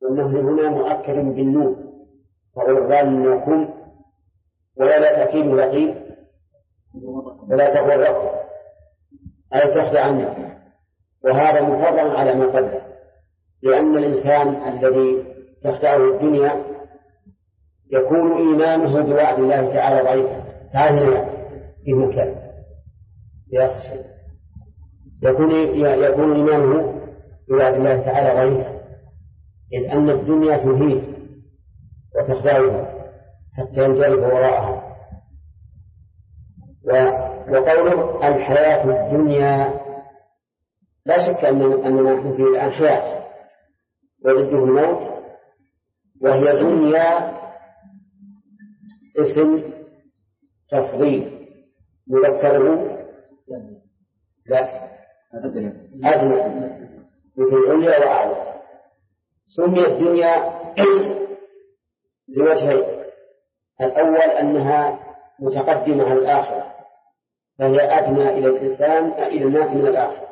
والنهي هنا مؤكد بالنون، فغرنكم ولا تأكيد لقيم ولا تغركم أي تخدع عنكم، وهذا مفرغ على ما قبله، لأن الإنسان الذي تخدعه الدنيا يكون إيمانه بوعد الله تعالى ضعيفا. تعالى في مكان يكون إيمانه بوعد الله تعالى ضعيفا، إذ أن الدنيا تهين وتخدعه حتى ينجرف وراءها. وقوله الحياة الدنيا لا شك أننا نحن في الآن حياة وضده الموت، وهي دنيا اسم تفضيل مذكره لا أدنى مثل عليا وأعلى. سميت الدنيا لوجهين: الأول أنها متقدمة على الآخرة، فهي أدنى إلى الناس من الآخرة،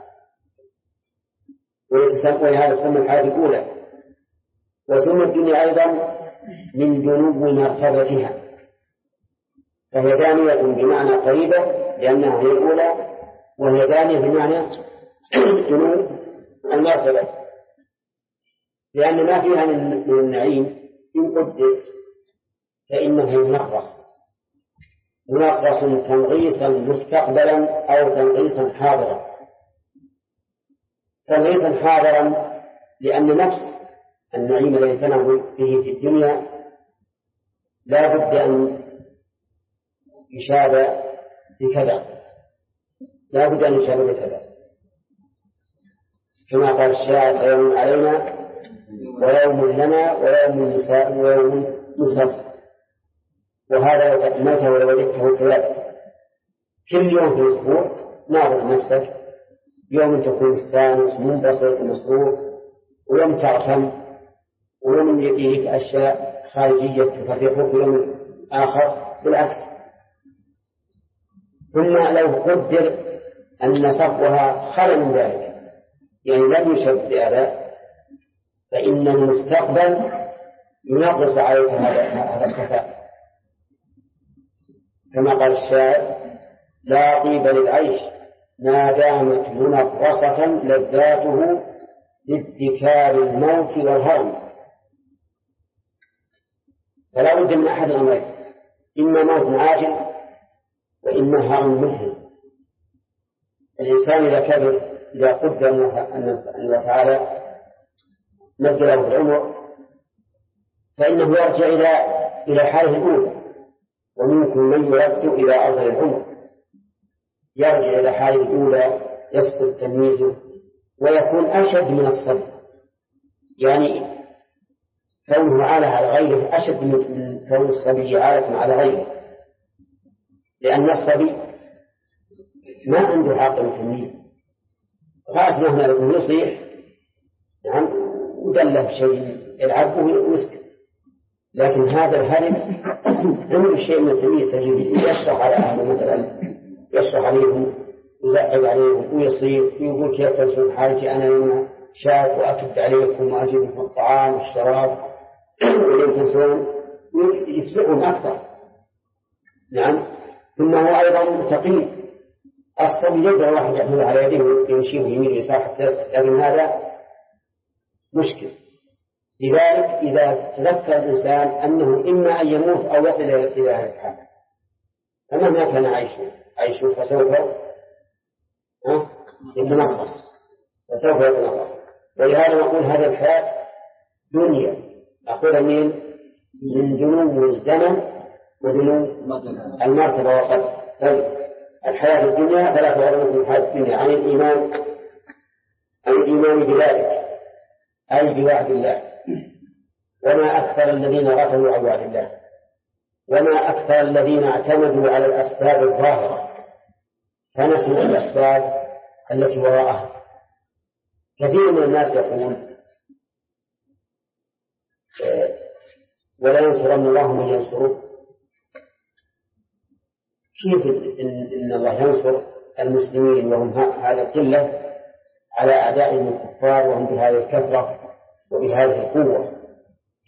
ولهذا تسمى الحياة الأولى. وسمى الدنيا أيضا من جنوب مرتبتها، فهي دانية بمعنى قريبة لأنها هي الأولى، وهي دانية بمعنى جنوب المرتبة، لأن ما فيها من النعيم إن قدر فإنه منغص تنغيصا مستقبلا أو تنغيصا حاضرا. تنغيصا حاضرا لأن نفس النعيم الذي تنعم به في الدنيا لا بد أن يشاب بكذا، لا بد أن يشاب بكذا، كما قال الشاعر: يوم علينا ويوم لنا ويوم نساء ويوم نساء. وهذا متى ولو وجدته كذلك. كل يوم في الأسبوع ناظر نفسك، يوم تكون مستانس منبسط مسرور، ويوم تغفل، ويوم يأتيك أشياء خارجية تفرقك، يوم آخر بالعكس. ثم لو قدر أن صفوها خل من ذلك، يعني لم يشب بأداء، فإن المستقبل ينقص عليك هذا الصفاء، كما قال الشاعر: لا طيب للعيش ما دامت منغصة لذاته لادكار الموت والهرم. فلا بد من أحد الأمرين: إما موت عاجل وإما هرم مثل. الإنسان إذا كبر، إذا قدر أن الله تعالى مد له العمر، فإنه يرجع إلى حاله الأولى. ومنكم من يرد إلى أرض العمر، يرجع إلى حاله الأولى، يسقط تمييزه ويكون أشد من الصبي، يعني كونه عالة على غيره أشد من كون الصبي عالة على غيره، لأن الصبي ما عنده عقل وتمييز، غاية مهما يكون يصيح نعم ودله بشيء يلعبه ويسكت. لكن هذا الهرم عنده شيء من التمييز، يشرح على أهله مثلا، يشرح عليهم، يزعج عليهم ويصير ويقول: كيف تنسون حالتي أنا يوم شاف وأكد عليكم وأجيب لكم الطعام والشراب ولم تنسون، يفزعهم أكثر. نعم. ثم هو أيضا ثقيل، الصبي يقدر واحد يحمل على يده ويمشيه يمين يسار حتى يسقط، لكن هذا مشكل. لذلك إذا تذكر الإنسان أنه إما أن يموت أو يصل إلى هذه الحالة، فمهما كان عيشه فسوف يتنقص، ولهذا نقول هذه الحياة دنيا أخذ من جنوب الزمن ودنوب المرتبة وقدر. الحياة الدنيا فلا تغرنكم الحياة الدنيا عن الإيمان بذلك، أي بوعد الله. وما أكثر الذين غفلوا عن وعد الله، وما أكثر الذين اعتمدوا على الأسباب الظاهرة فنسوا الأسباب التي وراءها. كثير من الناس يقول: ولا ينصرن الله من ينصره. كيف إن الله ينصر المسلمين وهم هذه القلة على أعدائهم الكفار وهم بهذه الكثرة وبهذه القوة؟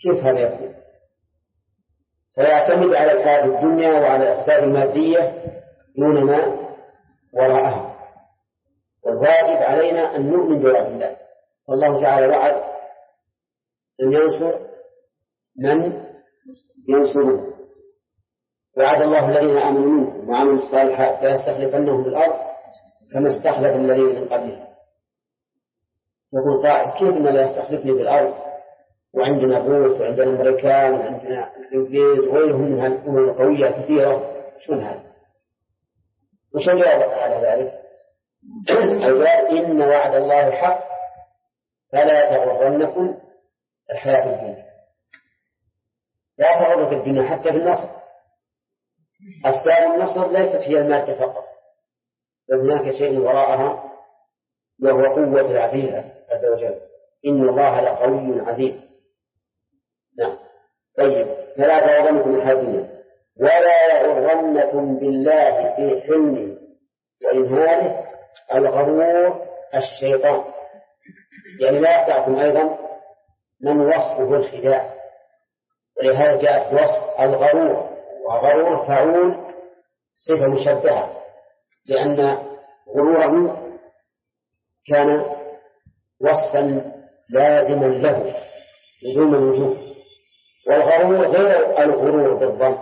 كيف هذا يكون؟ فيعتمد على الحياة الدنيا وعلى الأسباب المادية دون ما وراءها. والواجب علينا أن نؤمن بوعد الله. والله تعالى وعد أن ينصر من ينصره. وعد الله الذين آمنوا منكم وعملوا الصالحات ليستخلفنهم في الأرض كما استخلف الذين من قبلهم. يقول قائل كيف إن لا يستخلفني في الأرض وعندنا الروس وعندنا الأمريكان وعندنا الإنجليز وغيرهم من الأمم القوية كثيرة، شو هذا؟ وش الجواب على ذلك؟ الجواب إن وعد الله حق فلا تغرنكم الحياة الدنيا. لا تغرك الدنيا حتى في النصر. أسباب النصر ليست هي المادة فقط، بل هناك شيء وراءها وهو قوة العزيز عز وجل. إن الله لقوي عزيز. نعم. طيب، فلا تغرنكم الحياة الدنيا ولا يغرنكم بالله في حلمه وإمهاله الغرور الشيطان. يعني لا يخدعكم أيضا من وصفه الخداع، ولهذا جاء وصف الغرور، وغرور فعول صفة مشبهة، لأن غروره كان وصفا لازما له لزوم الوجوب، والغرور غير الغرور بالظن.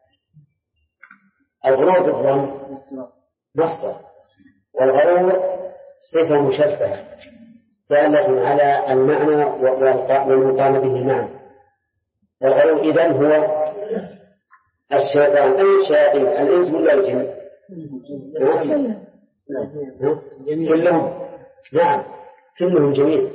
الغرور بالظن مصدر، والغرور صفة مشبهة دالة على المعنى والمقام به المعنى. والغرور إذن هو الشيطان. أي الشياطين؟ الإنس ولا الجن؟ كلهم. نعم، كلهم جميع.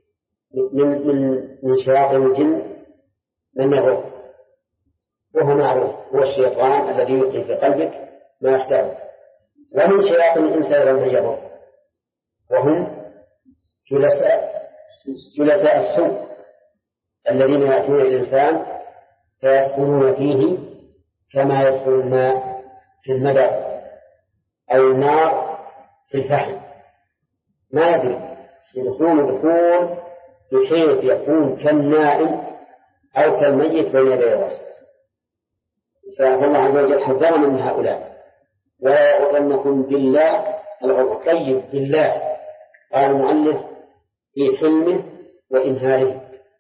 من شياطين الجن من يغرر، وهو معروف، هو الشيطان الذي يلقي في قلبك ما يحتاج. ومن شياطين الإنس أيضا من يغرر، وهم جلساء السوء الذين يأتون الإنسان فيدخلون فيه كما يدخل الماء في المدر أو النار في الفحم، ما يدري، يدخلون دخول بحيث يكون كالنائم أو كالميت بين يدي الرأس. فالله عز وجل حذرنا من هؤلاء. ولا يغرنكم بالله الغرور. طيب، بالله قال المؤلف في حلمه وإمهاله.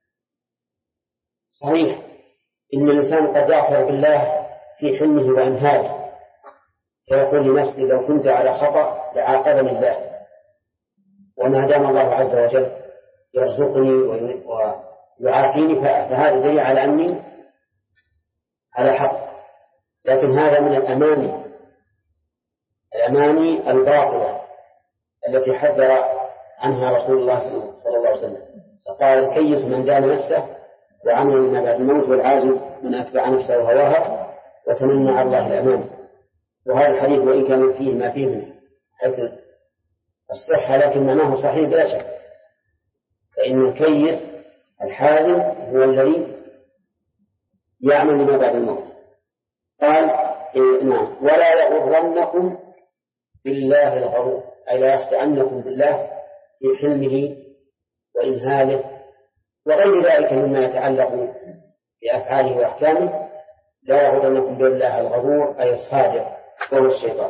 صحيح إن الإنسان قد يغفر بالله في حلمه وإمهاله، فيقول لنفسه لو كنت على خطأ لعاقبني الله، وما دام الله عز وجل يرزقني ويعافيني فهذا دليل على أني على حق. لكن هذا من الأماني الباطلة التي حذر عنها رسول الله صلى الله عليه وسلم، فقال الكيس من دان نفسه وعمل لما بعد الموت، والعاجز من أتبع نفسه وهواها وتمنى على الله الأمان. وهذا الحديث وإن كان فيه ما فيه من حيث الصحة لكن معناه صحيح بلا شك. فإن الكيس الحازم هو الذي يعمل لما بعد الموت. قال نعم، ولا يغرنكم بالله الغرور، أي لا يخدعنكم بالله في حلمه وإمهاله وغير ذلك مما يتعلق بأفعاله وأحكامه. لا يغرنكم بالله الغرور أي الصادق وهو الشيطان.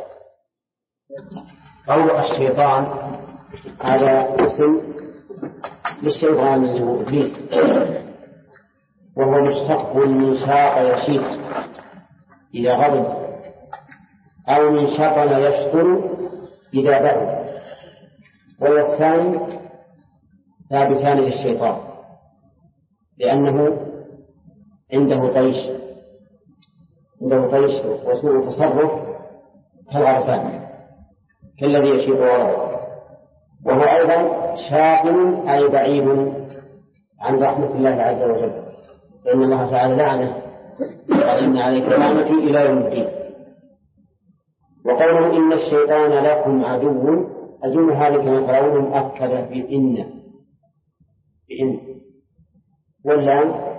قول الشيطان هذا اسم للشيطان اللي هو إبليس، وهو مشتق من شاق يشيط إذا غضب، أو من شطن يشطر إذا برد. والثاني ثابتان للشيطان لأنه عنده طيش وسوء تصرف كالغرفان كالذي يشيط وراءه. وهو أيضا شاطن أي بعيد عن رحمة الله عز وجل، لأن الله تعالى لعنه قال إن عليك لعنتي إلى يوم الدين. وقوله إن الشيطان لكم عدو، أجل هذه كما ترون مؤكدة بإن واللام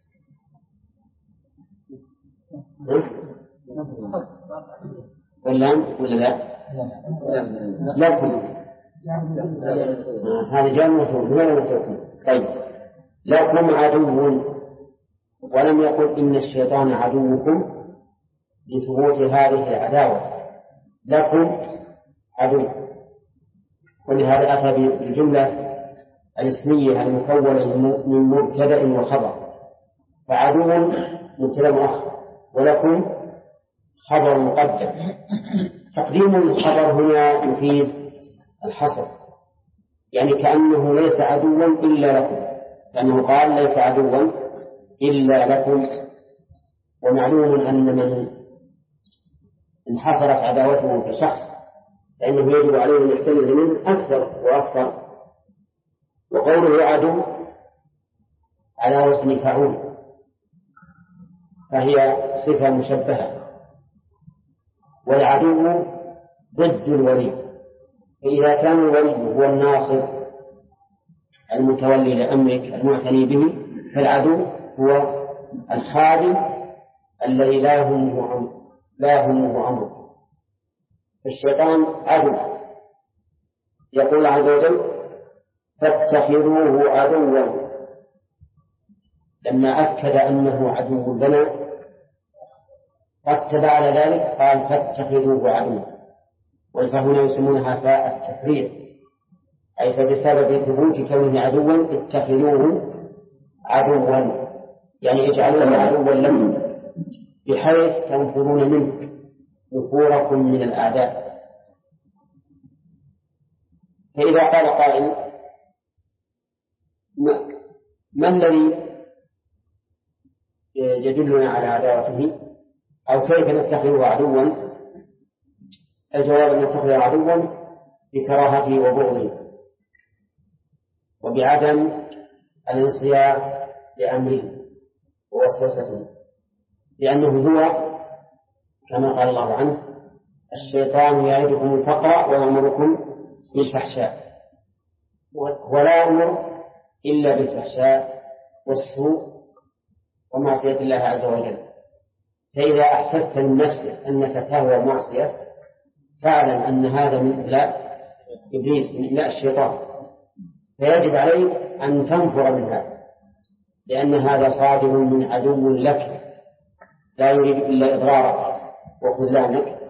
ولا لا لكم هذا جمع مفعول. طيب، لكم عدو ولم يقل إن الشيطان عدوكم لثبوت هذه العداوة، لكم عدو. ولهذا أتى بالجملة الاسمية المكونة من مبتدأ وخبر، فعدو مبتدأ مؤخر ولكم خبر مقدم. تقديم الخبر هنا يفيد الحصر، يعني كأنه ليس عدوا إلا لكم، لأنه قال ليس عدوا إلا لكم. ومعلوم أن من انحصرت عداوته في شخص فإنه يجب عليه أن يحتمل منه أكثر وأكثر. وقوله عدو على وزن فعول فهي صفة مشبهة، والعدو ضد الولي. فإذا كان الولي هو الناصر المتولي لأمرك المعتني به، فالعدو هو الخادم الذي لا يهمه أمره. الشيطان عدو. يقول عز وجل فاتخذوه عدوا، لما أكد أنه عدو لنا رتب على ذلك قال فاتخذوه عدوا، والفهنا يسمونها فاء التفريع، أي فبسبب ثبوت كونه عدوا اتخذوه عدوا، يعني اجعلوه عدوا لكم بحيث تنفرون منه نفوركم من الأعداء. فإذا قال قائل ما الذي يدلنا على عداوته أو كيف نتخذه عدوا؟ الجواب أن نتخذه عدوا بكراهته وبغضه وبعدم الانصياع لأمره ووسوسته، لأنه هو كما قال الله عنه الشيطان يعدكم الفقر ويأمركم بالفحشاء، ولا أمر إلا بالفحشاء والسوء ومعصية الله عز وجل. فإذا أحسست من نفسك أنك تهوى معصية فاعلم أن هذا من إبلاء إبليس، من إبلاء الشيطان، فيجب عليك أن تنفر من هذا، لأن هذا صادر من عدو لك لا يريد إلا إضرارك وخذلانك.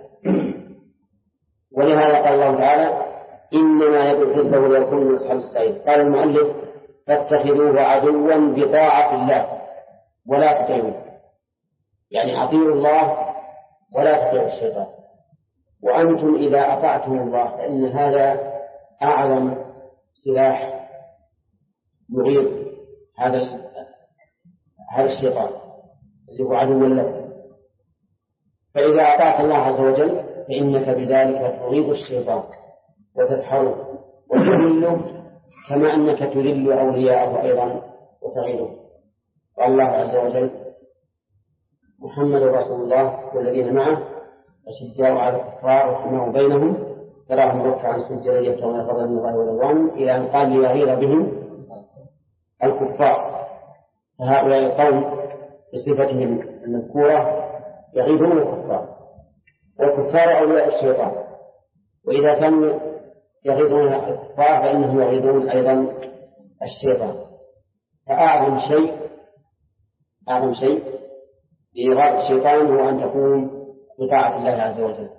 ولهذا قال الله تعالى إنما يدعو حزبه ليكون من أصحاب السعير. قال المؤلف فاتخذوه عدوا بطاعة الله ولا تطيعوه، يعني أطيعوا الله ولا تطيعوا الشيطان. وأنتم إذا أطعتم الله فإن هذا أعظم سلاح يغير هذا الشيطان اللي هو عدو له. فإذا أطعت الله عز وجل فإنك بذلك تغيظ الشيطان وتدحره وتذله كما أنك تذل أولياءه أيضا وتغيظه. قال الله عز وجل محمد رسول الله والذين معه أشداء على الكفار رحماء بينهم تراهم ركعا سجدا يبتغون فضلا من الله ورضوانه إلى أن قال ليغيظ بهم الكفار. فهؤلاء القوم بصفتهم المذكورة يغيظون الكفار، والكفار أولياء الشيطان، وإذا كانوا يغيظون الكفار فإنهم يغيظون أيضا الشيطان. فأعظم شيء لإغاظة الشيطان هو أن تكون بطاعة الله عز وجل.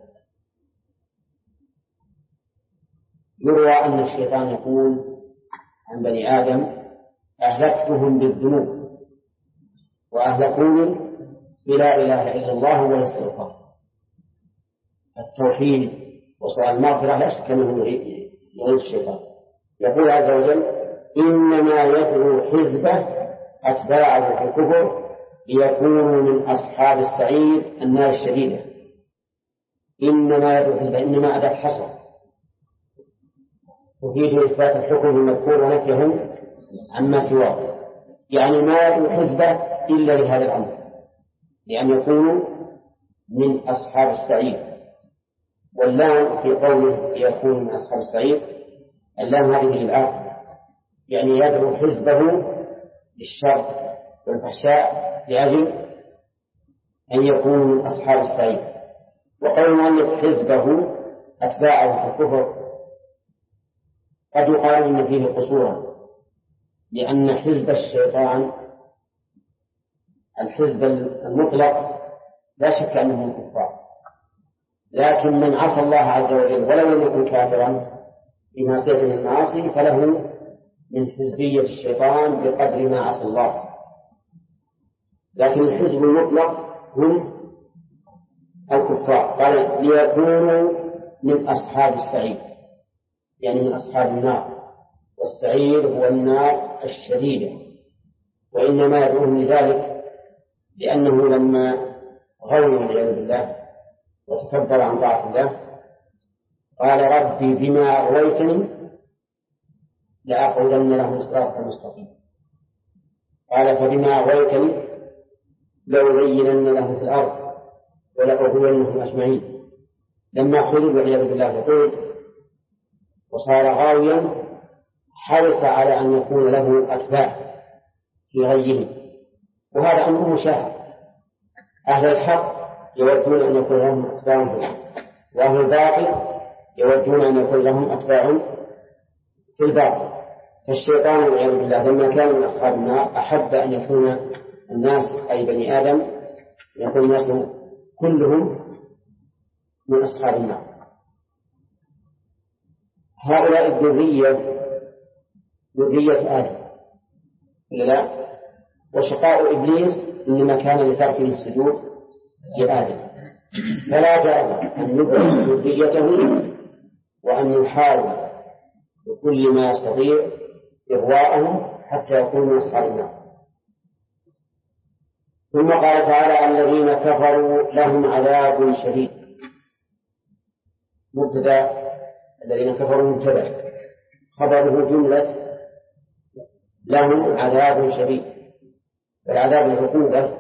يروى أن الشيطان يقول عن بني آدم أهلكتهم بالذنوب وأهلكوني بلا إله إلا الله والاستغفار. التوحيد وسؤال المغفرة لا شك أنه يغيظ الشيطان. يقول عز وجل إنما يدعو حزبه أتباعه في الكفر ليكونوا من أصحاب السعير النار الشديدة. إنما يدعو حزبه، إنما أداة حصر تفيد إثبات الحكم المذكور ونفيهم عما سواه، يعني ما يدعو حزبه إلا لهذا الأمر، لأن يكونوا من أصحاب السعير. واللام في قوله يكون من أصحاب السعير اللام هذه للآخر، يعني يدعو حزبه للشر والفحشاء لأجل أن يكونوا من أصحاب السعير. وقول المؤلف حزبه أتباعه في الكفر قد يقال إن فيه قصورا، لأن حزب الشيطان الحزب المطلق لا شك أنهم كفار، لكن من عصى الله عز وجل ولو لم يكن كافرا بمعصيته المعاصي فله من حزبية الشيطان بقدر ما عصى الله. لكن الحزب المطلق هم الكفار، قال ليكونوا من أصحاب السعير، يعني من أصحاب النار، والسعير هو النار الشديدة، وإنما يدعوهم لذلك لأنه لما غووا والعياذ بالله وتكبر عن طاعة الله قال ربي بما أغويتني لأقعدن لهم صراطك المستقيم. قال فبما أغويتني لأزينن لهم في الأرض ولأغوينهم أجمعين. لما خذوا والعياذ بالله وقود وصار غاويا حرص على أن يكون له أتباع في غيه، وهذا أمر مشاهد. أهل الحق يودون أن يكون لهم أتباع في الحق، وأهل الباطل يودون أن يكون لهم أتباع في الباطل. فالشيطان والعياذ بالله لما كان من أصحاب النار أحب أن يكون الناس أي بني آدم يكون الناس كلهم من أصحاب النار. هؤلاء الذرية ذرية آدم لا، وشقاء إبليس إنما كان لتركه السجود لآدم، فلا جرم أن يبعد ذريته وأن يحاول بكل ما يستطيع إغواءهم حتى يكونوا من أصحاب النار. ثم قال تعالى الذين كفروا لهم عذاب شديد. مبتدأ الذين كفروا مبتدأ خبره جملة لهم عذاب شديد، العذاب العقوبة،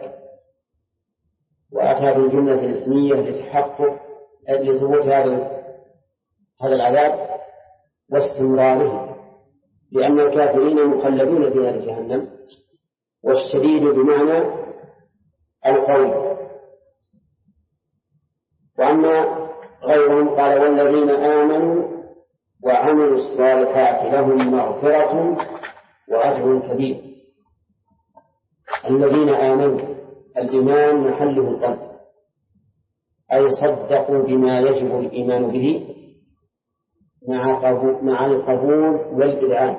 وأتى بالجملة الاسمية لتحقق لثبوت هذا العذاب واستمراره، لأن الكافرين مخلدون في نار جهنم، والشديد بمعنى القوي. وأما غيرهم قال والذين آمنوا وعملوا الصالحات لهم مغفرة وأجر كبير. الذين آمنوا الإيمان محله القلب، أي صدقوا بما يجب الإيمان به مع القبول والإذعان.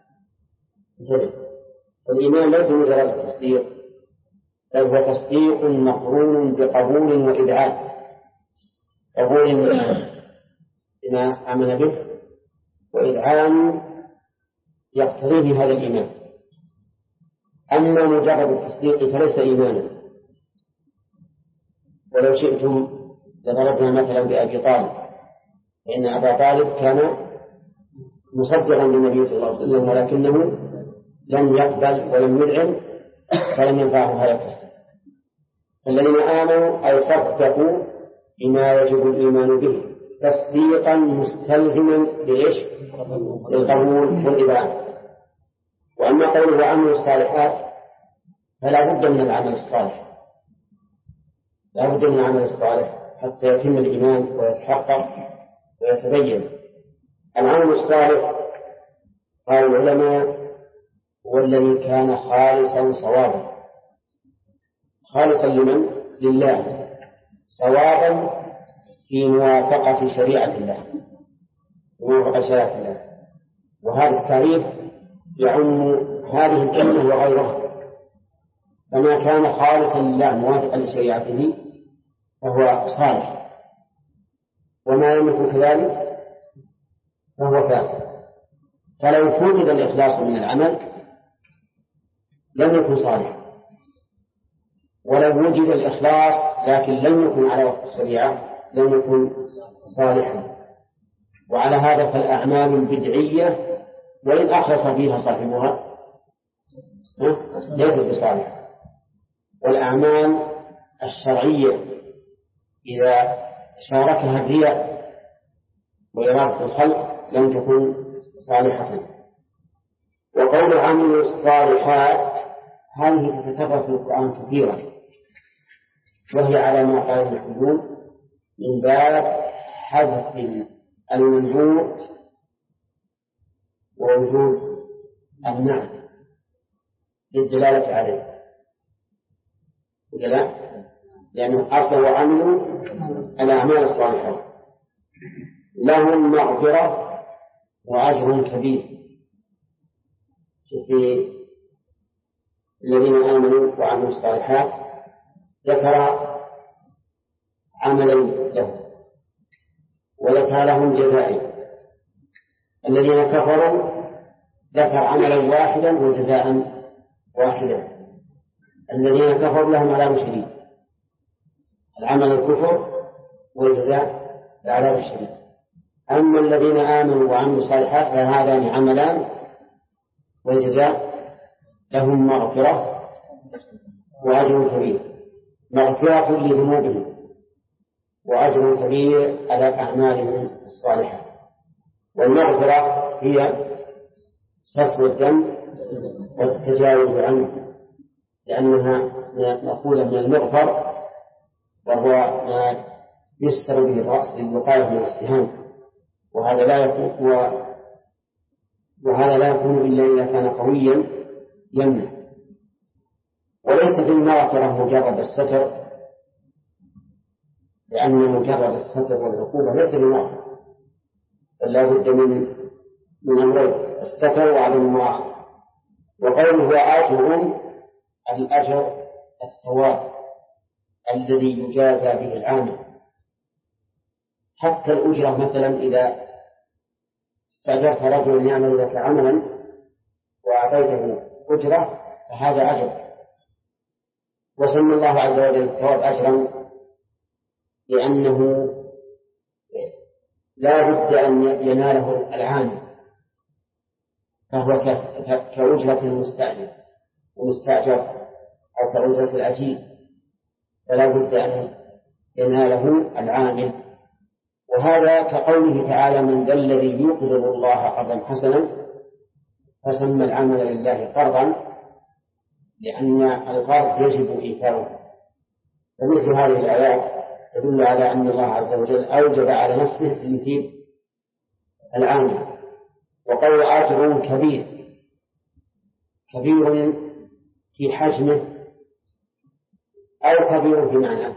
الإيمان ليس مجرد التصديق، بل هو تصديق مقرون بقبول وإذعان. قبول بما آمن به، وإذعان يقتضيه هذا الإيمان. أما مجرد التصديق فليس إيمانا. ولو شئتم لضربنا مثلا بأبي طالب، فإن أبا طالب كان مصدقا للنبي صلى الله عليه وسلم ولكنه لم يقبل ولم يذعن فلم ينفعه هذا التصديق. الذين آمنوا أي صدقوا بما يجب الإيمان به تصديقا مستلزما للقبول والإذعان. وأما قوله وعملوا الصالحات فلا بد من العمل الصالح، لا بد من العمل الصالح حتى يتم الإيمان ويتحقق ويتبين. العمل الصالح قال العلماء هو الذي كان خالصا صوابا، خالصا لمن؟ لله، صوابا في موافقة شريعة الله، موافقة شريعة الله. وهذا التعريف يعم هذه الكلمة وغيرها، فما كان خالصا لله موافقا لشريعته فهو صالح، وما لم يكن كذلك فهو فاسد. فلو فوجد الإخلاص من العمل لم يكن صالحا، ولو وجد الإخلاص لكن لم يكن على وفق الشريعة لم يكن صالحا. وعلى هذا فالأعمال البدعية وإن أخلص فيها صاحبها ليست بصالحة، والأعمال الشرعية إذا شاركها الرياء وإرادة الخلق لم تكن صالحة. وقول عملوا الصالحات هذه تتكرر في القرآن كثيرا، وهي على ما قال المحبون من باب حذف المنعوت ووجود النعت للدلالة عليه. ولا لأنه أصل وعملوا الأعمال الصالحة لهم مغفرة وأجر كبير. في الذين آمنوا وعملوا الصالحات ذكر عملين لهم وذكر لهم جزائين. الذين كفروا ذكر عملا واحدا وجزاء واحدا. الذين كفروا لهم عذاب شديد، العمل الكفر والجزاء العذاب الشديد. أما الذين آمنوا وعملوا الصالحات فهذان عملان والجزاء لهم مغفرة وأجر كبير، مغفرة لذنوبهم وأجر كبير على أعمالهم الصالحة. والمغفرة هي صفو الذنب والتجاوز عنه، لأنها مأخوذة من المغفر وهو ما يستر به الرأس للوقاية من الاتهام، وهذا لا يكون إلا إذا كان قويا يمنع. وليست المغفرة مجرد الستر، لأن مجرد الستر والعقوبة ليس بمغفرة، بل لا بد من أمرين: الستر وعدم المؤاخذة. وقوله آجر الأجر الثواب الذي يجازى به العامل. حتى الأجرة مثلا إذا استأجرت رجلا يعمل لك عملا وأعطيته أجرة فهذا أجر، وسمى الله عز وجل الثواب أجرا لأنه لا بد أن يناله العامل، فهو كأجرة المستأجر ومستأجر أو كأجرة الأجير، فلا بد أن يناله العامل. وهذا كقوله تعالى: من ذا الذي يقرض الله قرضا حسنا، فسمى العمل لله قرضا لأن القرض يجب إيفاؤه. ومثل هذه الآيات تدل على أن الله عز وجل أوجب على نفسه تنفيذ العامل. وقول آجر كبير، كبير في حجمه أو كبير في معناه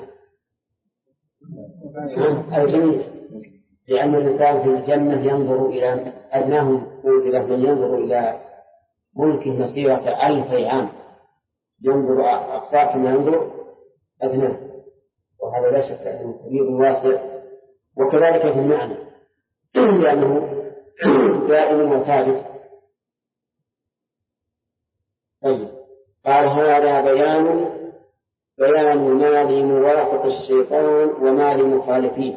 الجميع، لأن الإنسان في الجنة ينظر إلى أدناهم، من ينظر إلى ملكه مسيرة 1000 عام، ينظر أقصاه كما ينظر أدناه، وهذا لا شك أنه كبير واسع. وكذلك في المعنى لأنه دائم وثابت. طيب، قال: هذا بيان ما لموافق الشيطان وما لمخالفيه.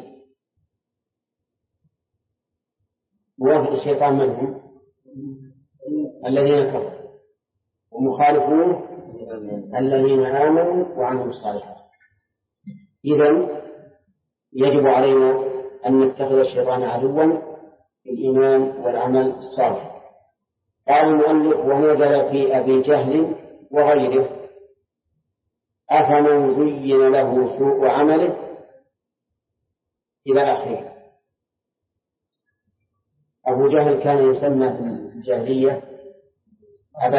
موافق الشيطان من هم؟ الذين كفروا، ومخالفوه الذين آمنوا وعملوا الصالحات. إذن يجب علينا أن نتخذ الشيطان عدوا في الإيمان والعمل الصالح. قال المؤلف: ونزل في أبي جهل وغيره أفمن زين له سوء عمله إلى آخره. أبو جهل كان يسمى في الجاهلية أبا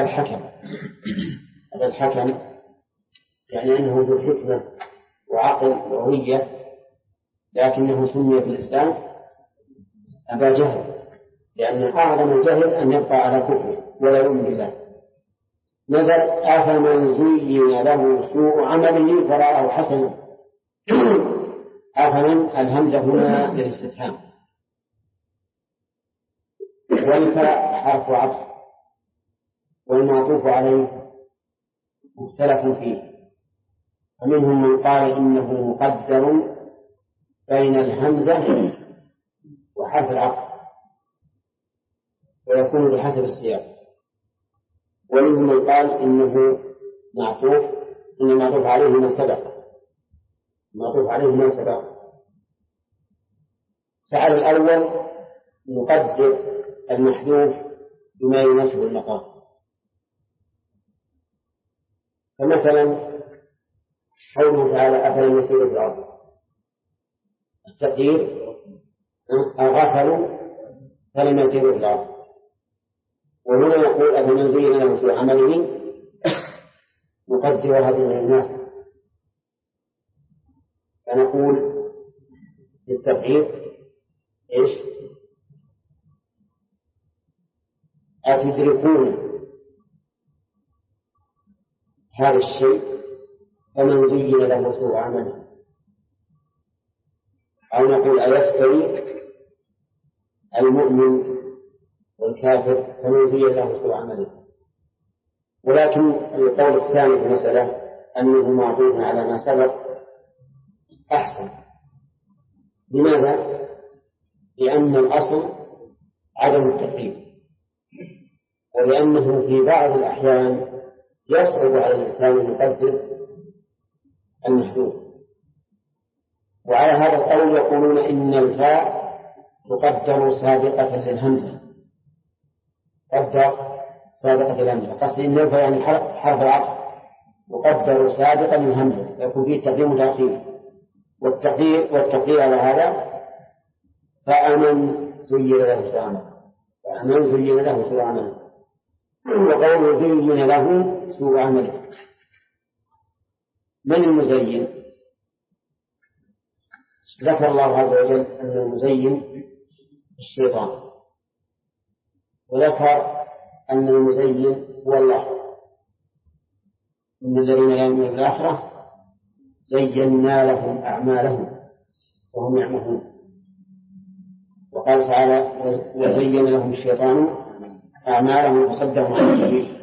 الحكم، يعني أنه ذو حكمة وعقل وهوية، لكنه سمي في الإسلام أبا جهل، لأن أعظم الجهل أن يبقى على كفره ولا يؤمن بالله. نزل: أفمن زين له سوء عمله فرآه حسنا. أفمن الهمزة هنا للاستفهام، والفاء حرف عطف، والمعطوف عليه مختلف فيه، فمنهم من قال إنه مقدر بين الهمزة وحرف العطف ويكون بحسب السياق، ومنهم من قال إنه معطوف عليه من سبق. فعلى الأول نقدر المحذوف بما يناسب المقام. فمثلا قوله تعالى: أفلم يسيروا في الأرض، التقدير أغفلوا فلم يسيروا في الأرض. وهنا يقول: أفمن زين له سوء عمله نقدر هذه الناس، فنقول للتبعيض إيش؟ أتدركون هذا الشيء فمن زين له سوء عمله، أو نقول أيستوي المؤمن والكافر فمن زين له سوء عمله. ولكن القول الثاني في المسألة أنه معطوف على ما سبق أحسن. لماذا؟ لأن الأصل عدم التقييد، ولأنه في بعض الأحيان يصعب على الإنسان أن يقدر المحدود. وعلى هذا القول يقولون إن الفاء تقدر سابقة للهمزة، قدر سابقة للهمزة، قصد إن الفاء يعني حرف العطف مقدر سابقا للهمزة، يكون فيه تقديم وتأخير. والتقدير على هذا فأمن زين له سوء عمله، فأمن زين له سوء عمله، وقوله زين له سوء عمله. من المزين؟ ذكر الله عز وجل أن المزين الشيطان، وذكر أن المزين هو الله. إن الذين لا يؤمنون بالآخرة زينا لهم أعمالهم وهم يعمهون. وقال تعالى وزين لهم الشيطان أعمالهم وصدهم عن السبيل.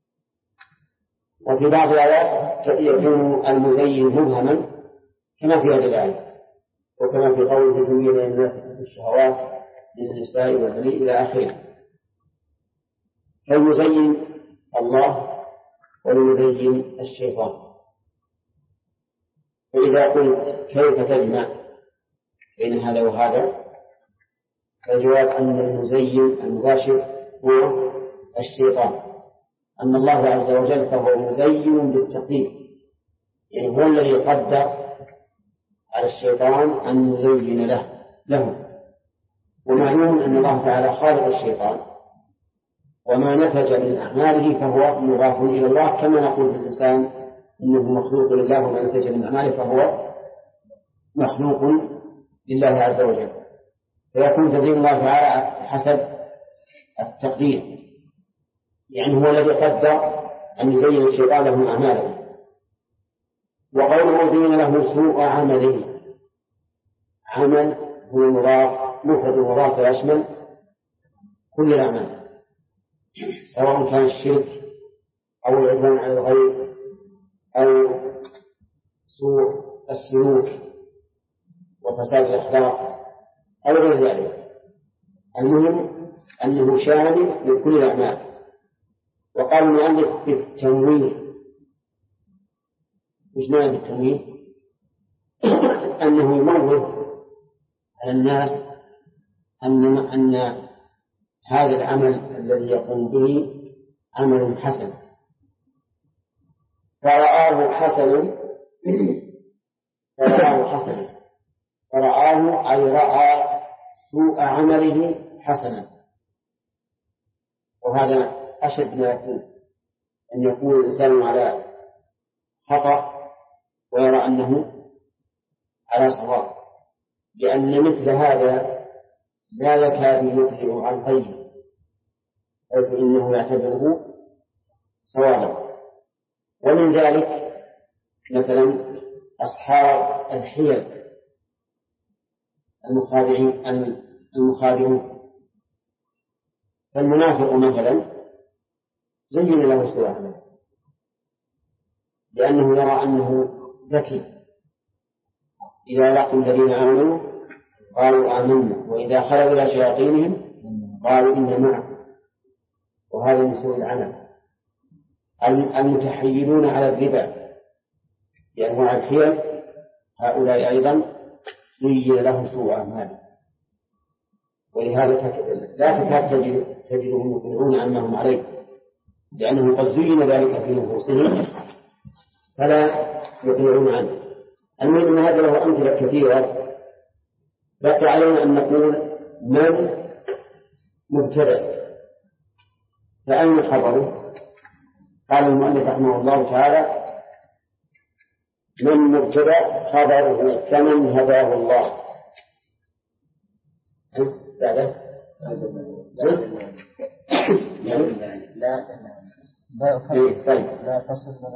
وفي بعض الآيات يكون المزين مبهما كما في هذه الآية، وكما في قوله زين للناس الشهوات من النساء والبنين إلى آخره. فالمزين الله والمزين الشيطان. فإذا قلت كيف تجمع بين هذا وهذا، فالجواب أن المزين المباشر هو الشيطان، أما الله عز وجل فهو مزين بالتقدير، يعني هو الذي قدر على الشيطان أن يزين له. ومعلوم أن الله تعالى خالق الشيطان، وما نتج من أعماله فهو مضاف إلى الله، كما نقول للإنسان إنه مخلوق لله، وما نتج من أعماله فهو مخلوق لله عز وجل. فيكون تزيين الله تعالى حسب التقدير، يعني هو الذي قدر أن يزين الشيطان له أعماله. وقوله زين له سوء عمله، عمل هو مضاف، مفرد مضاف يشمل كل الأعمال، سواء كان الشرك أو العدوان على الغير أو سوء السلوك وفساد الأخلاق أو غير ذلك. المهم أنه شامل لكل الأعمال. وقال المؤلف بالتنوين. مش معنى بالتنوين؟ أنه ينوه على الناس أن هذا العمل الذي يقوم به عمل حسن، فرآه حسنا فرآه أي رأى سوء عمله حسنا. وهذا أشد ما يكون، أن يكون الإنسان على خطأ ويرى أنه على صواب، لأن مثل هذا لا يكاد يبدع عن غيره، حيث إنه يعتبره صوابا. ومن ذلك مثلا أصحاب الحيل المخادعون. فالمنافق مثلا زين له سوء عمله، لأنه يرى أنه ذكي، إذا لقوا الذين آمنوا قالوا آمنا، وإذا خلوا إلى شياطينهم قالوا إنا معكم. وهذا من سوء العمل. المتحيلون على الربا بأنواع الحيل، هؤلاء أيضا زين لهم سوء أعمالهم، ولهذا لا تكاد تجدهم يقولون عما هم عليه، لأنه قد زين ذلك في نفوسهم فلا يقولون عنه. المهم أن هذا له أمثلة كثيرة. بقي علينا أن نقول من مبتدأ، فأين خبره؟ قال المؤلف رحمه الله تعالى من مبتدأ خبره كمن هداه الله. بعده لا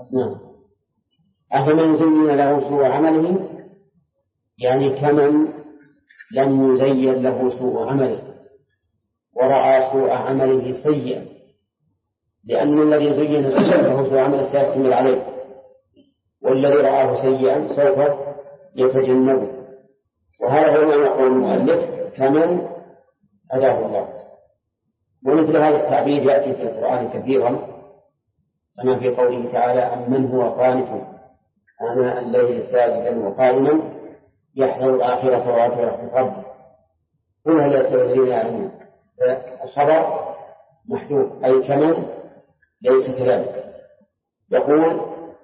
أفمن زين له سوء عمله يعني كمن لم يزين له سوء عمله ورأى سوء عمله سيئا، لأن الذي زين له سوء عمله سيستمر عليه، والذي رآه سيئا سوف يتجنبه. وهذا هو ما يقول المؤلف كمن هداه الله. ومثل هذا التعبير يأتي في القرآن كثيرا، كما في قوله تعالى أمن هو قانت آناء الليل ساجدا وقائما يحذر الآخرة وآخرة في الأرض هنا لا يستوي الذين يعلمون. الخبر محذوف أي كمن ليس كذلك. يقول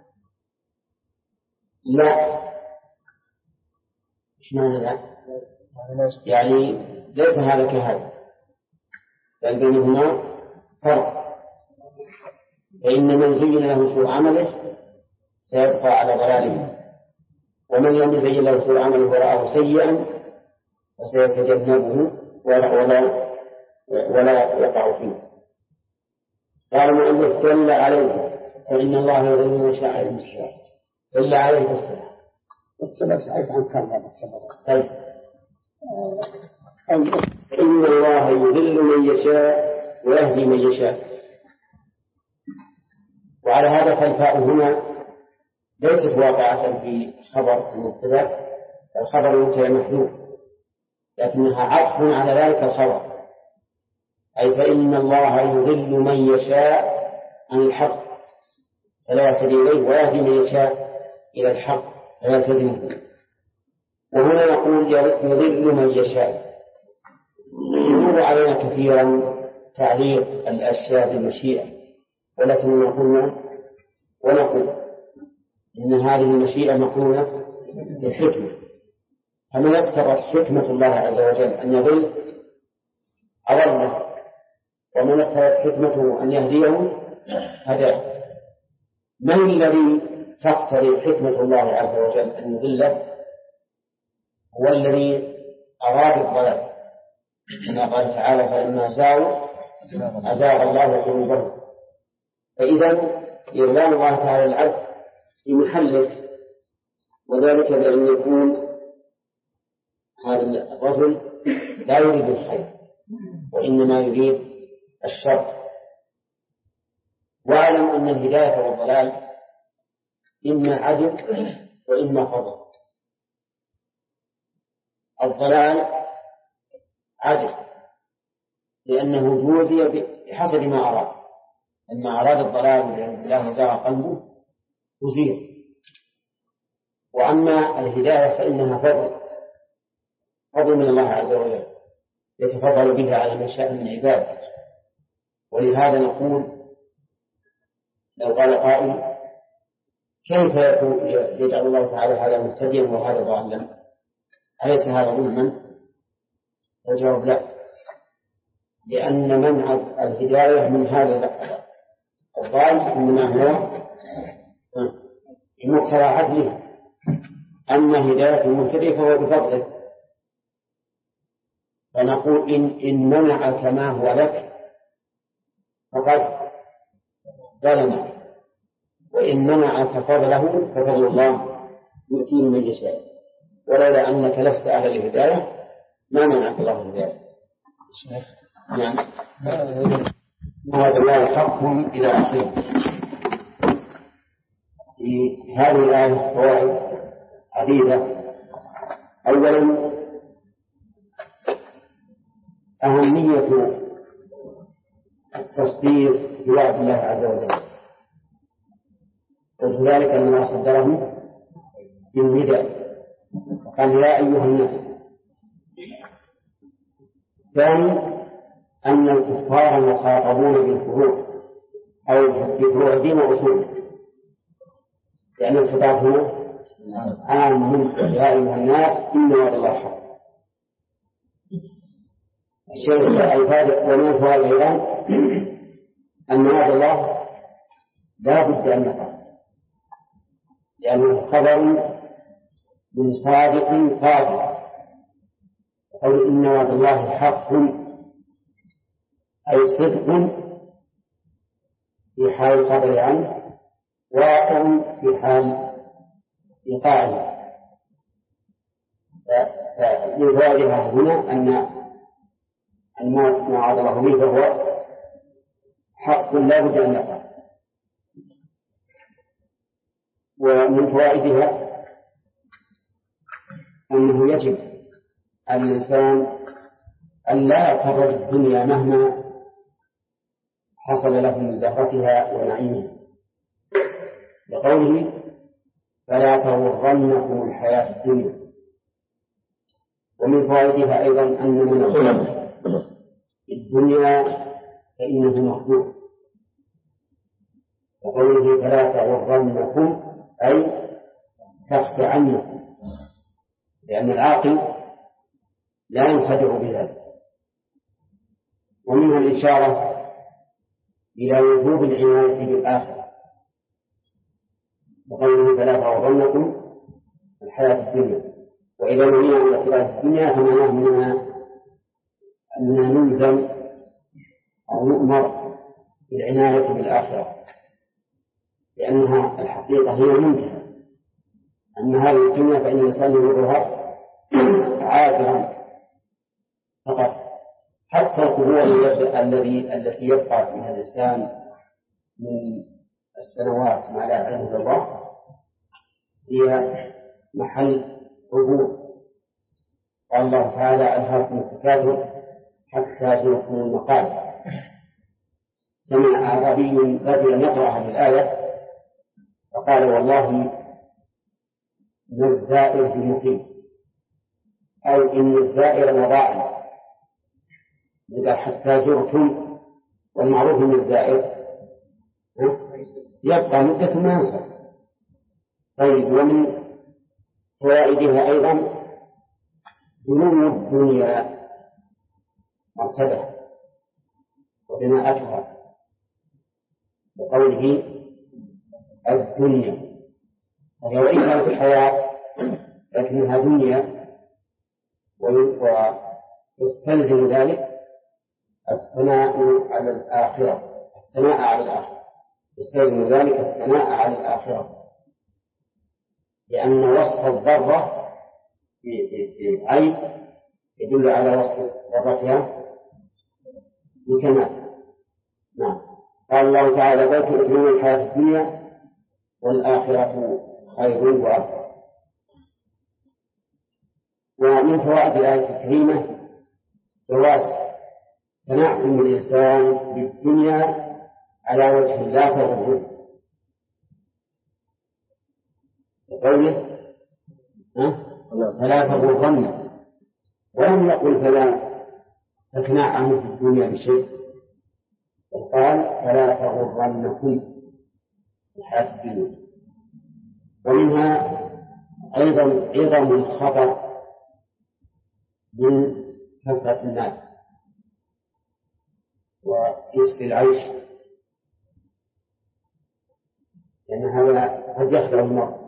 لا، إيش معنى لا؟ يعني ليس هذا كهذا، بل بينهما فرق. فإن من زين له سوء عمله سيبقى على ضلاله، ومن لم يزين له سوء عمله ورآه سيئا فسيتجنبه ولا يقع فيه. قال المؤلف دل عليه فإن الله يضل من يشاء على المسلمين. دل عليه الصلاة سعيد عن كلمة طيب. إن الله يضل من يشاء ويهدي من يشاء. وعلى هذا فالفاء هنا ليست واقعة في خبر المبتدأ، الخبر المبتدأ محذوف، لكنها عطف على ذلك الخبر، أي فإن الله يضل من يشاء عن الحق فلا يهتدي إليه ويهدي من يشاء إلى الحق فلا يلتزمه. وهنا نقول يضل من يشاء. يمر علينا كثيرا تعليق الأشياء بالمشيئة، ولكن ونقول إن هذه المشيئة مقرونة بالحكمة، فمن اقتضت حكمة الله عز وجل أن يضل أضله، ومن اقتضت حكمته أن يهديه هداه. من الذي تقتضي حكمة الله عز وجل أن يضله؟ هو الذي أراد الضلال، كما قال تعالى فإما زاغوا أزاغ الله قلوبهم. فإذا إضلال الله تعالى العبد في محله، وذلك بأن يكون هذا الرجل لا يريد الخير وإنما يريد الشر. واعلم أن الهداية والضلال إما عدل وإما فضل. الضلال عدل لأنه جوزي بحسب ما أراد، لما أراد الضلال له زاغ قلبه أزيل. وأما الهداية فإنها فضل من الله عز وجل يتفضل بها على من شاء من عباده. ولهذا نقول لو قال قائل كيف يجعل الله تعالى هذا مهتديا وهذا ضالا؟ أليس هذا ظلما؟ الجواب لا، لأن منع الهداية من هذا الضال إنما هو بمقتضى عدله، أما هداية المهتدي فهو بفضله. فنقول إن منعك ما هو لك فقد ظلمك، وإن منعك فضله ففضل الله يؤتيه من يشاء. ولولا أنك لست أهل الهداية ما منعك الله الهداية. نعم، هذا الله حق إلى آخره. في هذه الآية فوائد عديدة. أولا أهمية التصديق بوعد الله عز وجل، وذلك أنه صدره بالنداء قال يا أيها الناس. ثاني أن الكفار مخاطبون بالفروع أو بفروع الدين وأصوله، لأن الخطاب هنا عام يا أيها الناس إن وعد الله حق. الشيء الفارق ومن فوائد أيضا أن وعد الله لا بد أن يقع، لأنه خبر من صادق قادر. قول إن وعد الله حق أي صدق في حال الخبر عنه، واقع في حال إيقاعه. فمن فوائدها هنا أن ما وعد الله به فهو حق لا بد أن يقع. ومن فوائدها أنه يجب على الإنسان أن لا يغتر الدنيا مهما حصل له من زهرتها ونعيمها، لقوله فلا تغرنكم الحياة الدنيا. ومن فوائدها أيضا أن من غرم الدنيا فإنه مخدوع، لقوله فلا تغرنكم أي تخفى عنكم، لأن العاقل لا ينخدع بذلك. ومنها الإشارة إلى وجوب العناية بالآخرة، وقوله فلا تغرنكم الحياة الدنيا. وإذا نهينا عن الحياة الدنيا فمعناه أننا نلزم أو نؤمر بالعناية بالآخرة، لأنها الحقيقة هي منتهى. أما هذه الدنيا فإن الإنسان يمرها عابرا فقط. حتى القبور التي يبقى فيها الإنسان من السنوات ما لا يعلمه الله هي محل قبور. قال الله تعالى ألهاكم التكاثر حتى زرتم المقابر. سمع أعرابي رجلا يقرأ هذه الآية فقال والله إن الزائر بمقيم، أو إن الزائر مضاعف. إذا حتى زرتم، والمعروف من الزائر يبقى مدة ما ينصر. طيب، ومن فوائدها أيضا دنو الدنيا مرتبة ودناءتها، بقوله الدنيا، وهي وإن كانت الحياة لكنها دنيا، ويستلزم ذلك الثناء على الآخرة. يستلزم ذلك الثناء على الآخرة، لأن وصف الضرة عيب يدل على وصف ضرتها بكمال. نعم. قال الله تعالى بل تؤثرون الحياة الدنيا والآخرة خير وأبقى. ومن فوائد الآية الكريمة جواز تنعم الإنسان بالدنيا على وجه لا تغره، بقوله فلا تغرن، ولم يقل فلا تتنعم في الدنيا بشيء، وقال فلا تغرنكم الحياة الدنيا. ومنها أيضا عظم الخطر من كثرة الناس ويسر العيش، لأن هذا قد يخدع المرء.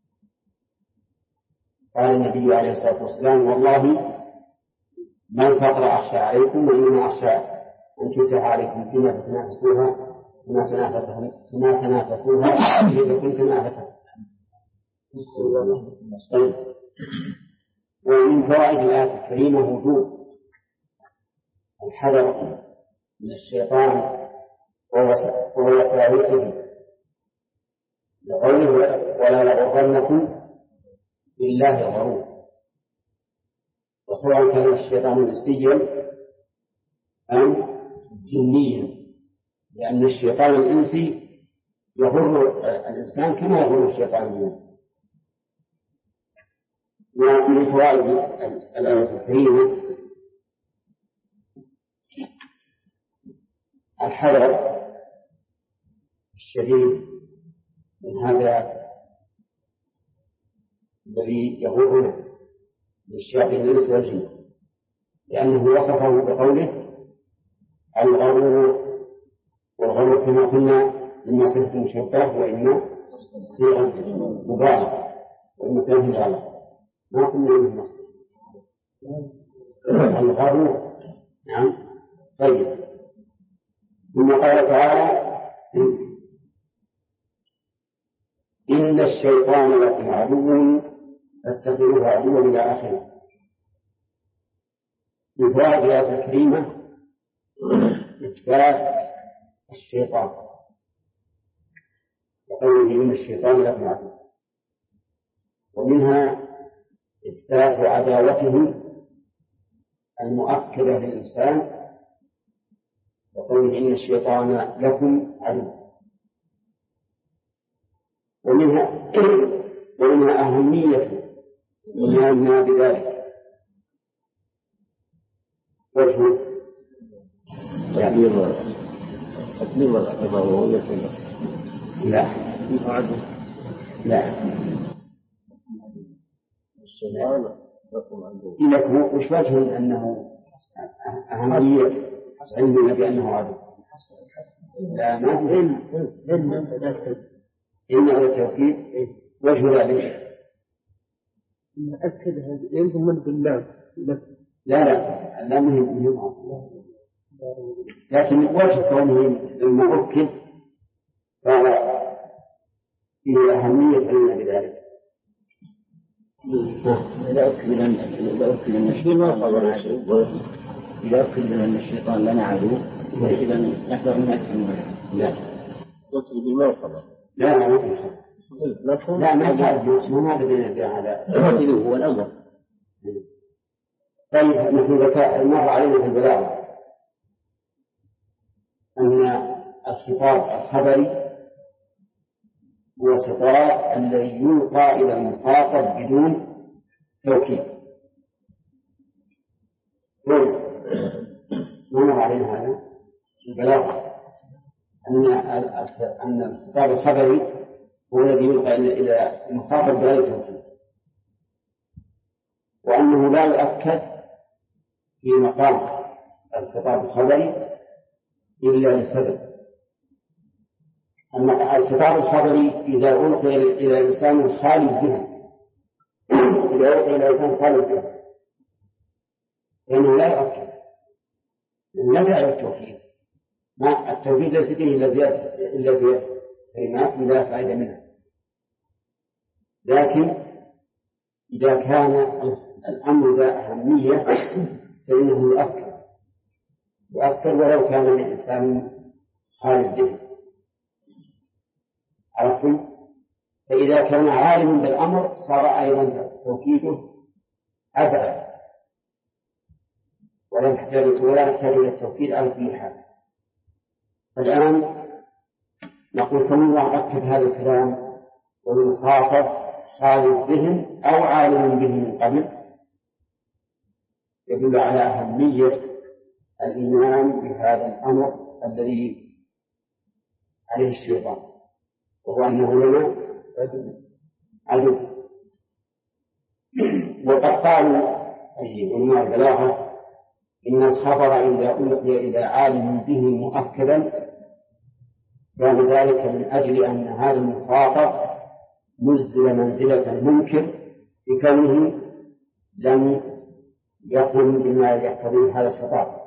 قال النبي عليه الصلاة والسلام والله ما الفقر أخشى عليكم وإنما أخشى أن تفتح عليكم فيما تنافسوها إذا كنتم أهلكم. ومن فوائد الآية الكريمة وجوب الحذر من الشيطان ووساوسه، لقوله ولا يغرنكم بالله غرور. وسواء كان الشيطان إنسيا أم جنيا، لأن الشيطان الإنسي يغر الإنسان كما يغر الشيطان الجني. ومن فوائد الآية الكريمة الحذر الشديد من هذا الذي يغرنا من الشياطين الإنس والجن، لأنه وصفه بقوله الغرور، والغرور كما قلنا من صفة مشبهة وإما صيغة مبالغة والمسلم غلط ما كنا من النص الغرور. نعم. طيب ثم قال تعالى إن الشيطان لكم عدو فاتخذوه عدوا إلى آخره. من فوائد الآية الكريمة إثبات الشيطان وقوله إن الشيطان لكم عدو، ومنها إثبات عداوته المؤكدة للإنسان وقوله إن الشيطان لكم عدو. ومنها أهمية إيماننا بذلك. وجه تكليم العدوية لا الشيطان لكم عدو. لكم وش وجه أنه أهمية علمنا بأنه عدو؟ لا ما إن على التوكيد وجه ذلك نأكد يلزم من بالله. لا مهم لكن وجه كونه المؤكد صار فيه أهمية علمنا بذلك. إذا أكد أن الشيطان لنا عدو إذا نحذر من أكثر منه. لا وكل بالمرتبة. لا ما هذا هذا هو الأمر. طيب نحن مر علينا في البلاغة أن الخطاب الخبري هو الخطاب الذي يلقى إلى المخاطب بدون توكيد. مر علينا هذا في البلاغة أن الخطاب الخبري هو الذي يلقى إلى المخاطب بغير توكيد، وأنه لا يؤكد في مقام الخطاب الخبري إلا لسبب. أما الخطاب الخبري إذا ألقي إلى إنسان خالي الذهن فإنه لا يؤكد، لا داعي للتوكيد. ما التوكيد ليس فيه إلا زيادة كلمات لا فائدة منها. لكن إذا كان الأمر ذا أهمية فإنه يؤكد ولو كان الإنسان خالي الذهن. عرفتم؟ فإذا كان عالما بالأمر صار أيضا توكيده أبعد ولا نحتاج إلى التوكيد على كل حال. الآن نقول كم الله أكد هذا الكلام والمخاطب خالي الذهن أو عالم به من قبل، يدل على أهمية الإيمان بهذا الأمر الذي عليه الشيطان، وهو أنه لنا عدو. وقد قالوا علماء البلاغة إن الخبر إذا ألقي إلى عالم به مؤكدا كان ذلك من أجل أن هذا المخاطب نزل منزلة المنكر بكونه لم يقم بما يقتضيه هذا الخطاب.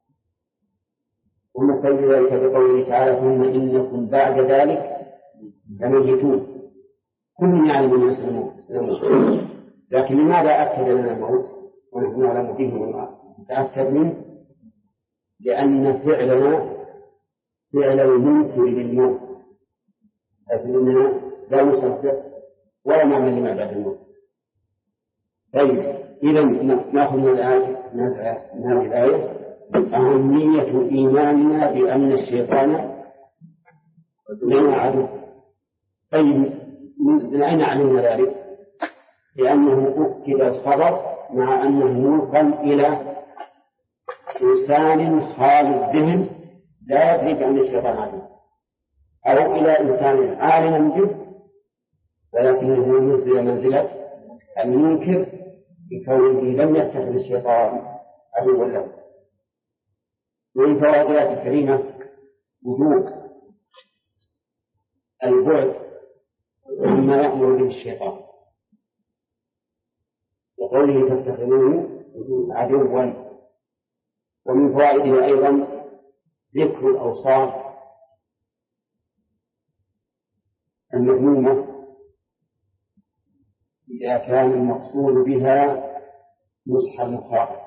ونقول ذلك بقوله تعالى ثم إنكم بعد ذلك لميتون. كل يعلم أنه سنموت، لكن لماذا أكد لنا الموت ونحن نعلم به ونتأكد منه؟ لأن فعلنا فعل المنكر للموت، لكننا لا نصدق ولا نعمل لما بعد الموت. طيب إذا نأخذ من هذه الآية أهمية إيماننا بأن الشيطان لنا عدو. طيب من أين علمنا ذلك؟ لأنه أكد الخبر مع أنه ينقل إلى إنسان خالي الذهن لا يدري بأن الشيطان عدو، أو إلى إنسان عالم به ولكنه ينزل منزلة المنكر بكونه لم يتخذ الشيطان عدوا له. ومن فوائد الآية الكريمة وجوب البعد مما يأمر به الشيطان، وقوله فاتخذوه عدوا. ومن فوائده أيضا ذكر الأوصاف المذمومة إذا كان المقصود بها نصح المخاطب،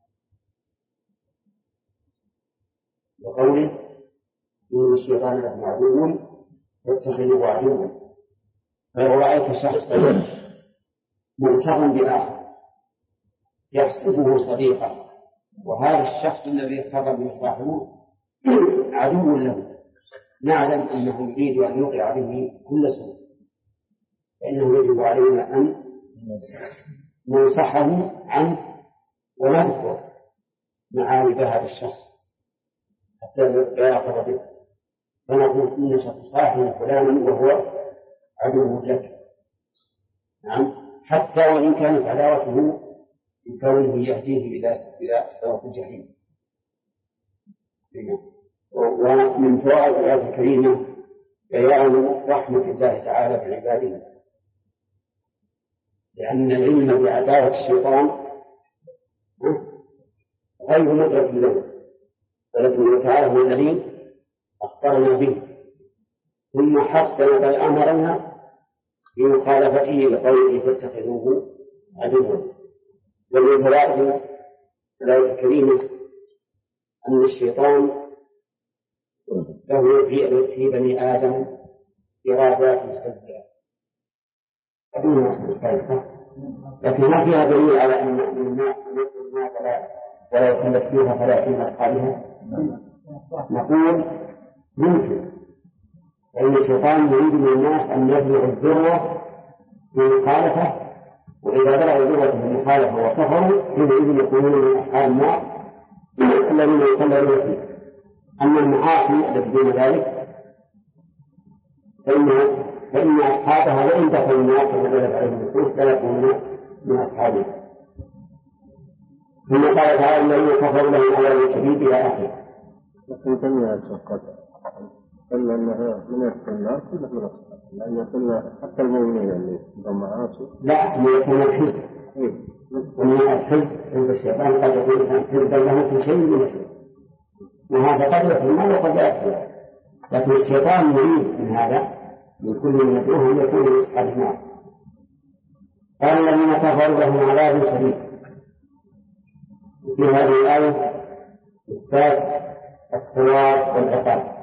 وقوله إن الشيطان له عدو فاتخذوه عدوا. فلو رأيت شخصا مغترا بآخر يحسبه صديقا، وهذا الشخص الذي اغتر به صاحبه عدو له، نعلم أنه يريد أن يوقع به كل سوء، فإنه يجب علينا أن ننصحه عنه ونذكر معايب هذا الشخص حتى لا يغتر به، فنقول إنك تصاحب فلانا وهو عدو لك. نعم، حتى وإن كانت عداوته بكونه يهديه إلى صراط الجحيم. ومن فوائد الآية الكريمة بيان رحمة الله تعالى بعباده، لأن العلم بعداوة الشيطان غير مدرك له، ولكن تعالى هو الذي أخبرنا به، ثم حسن بل أمرنا بمخالفته لقوله فاتخذوه عدوا. ومن فوائد الآية الكريمة أن الشيطان له في بني آدم إرادات سيئة، لكن ما فيها دليل على أن الناس ولا يكلف فيها فلا في أصحابها. نقول ممكن، لأن الشيطان يريد من الناس أن يبلغوا الذروة في المخالفة، وإذا بلغوا الذروة في المخالفة وكفروا حينئذ يكونون من أصحاب النار الذين يخلدون فيه. أما المعاصي التي دون ذلك فإن أصحابها وإن دخلوا النار كما دلت عليهم النصوص لا يكونون من أصحابها. ثم قال تعالى الذين كفروا لهم عذاب شديد إلى آخره. لكن جميع الشقات قلنا أنها من النار كلها من أصحاب، لأن قلنا حتى المؤمنين اللي معاصي لا يكون الحزب، ومن الحزب حزب الشيطان قد يكون حزبا له في شيء من الشيء، وهذا قد يكون وقد يكون، لكن الشيطان يريد من هذا من كل من يدعوه أن يكون من أصحاب النار. قال الذين كفروا لهم عذاب شديد. في هذه الآية إثبات الثواب والعقاب،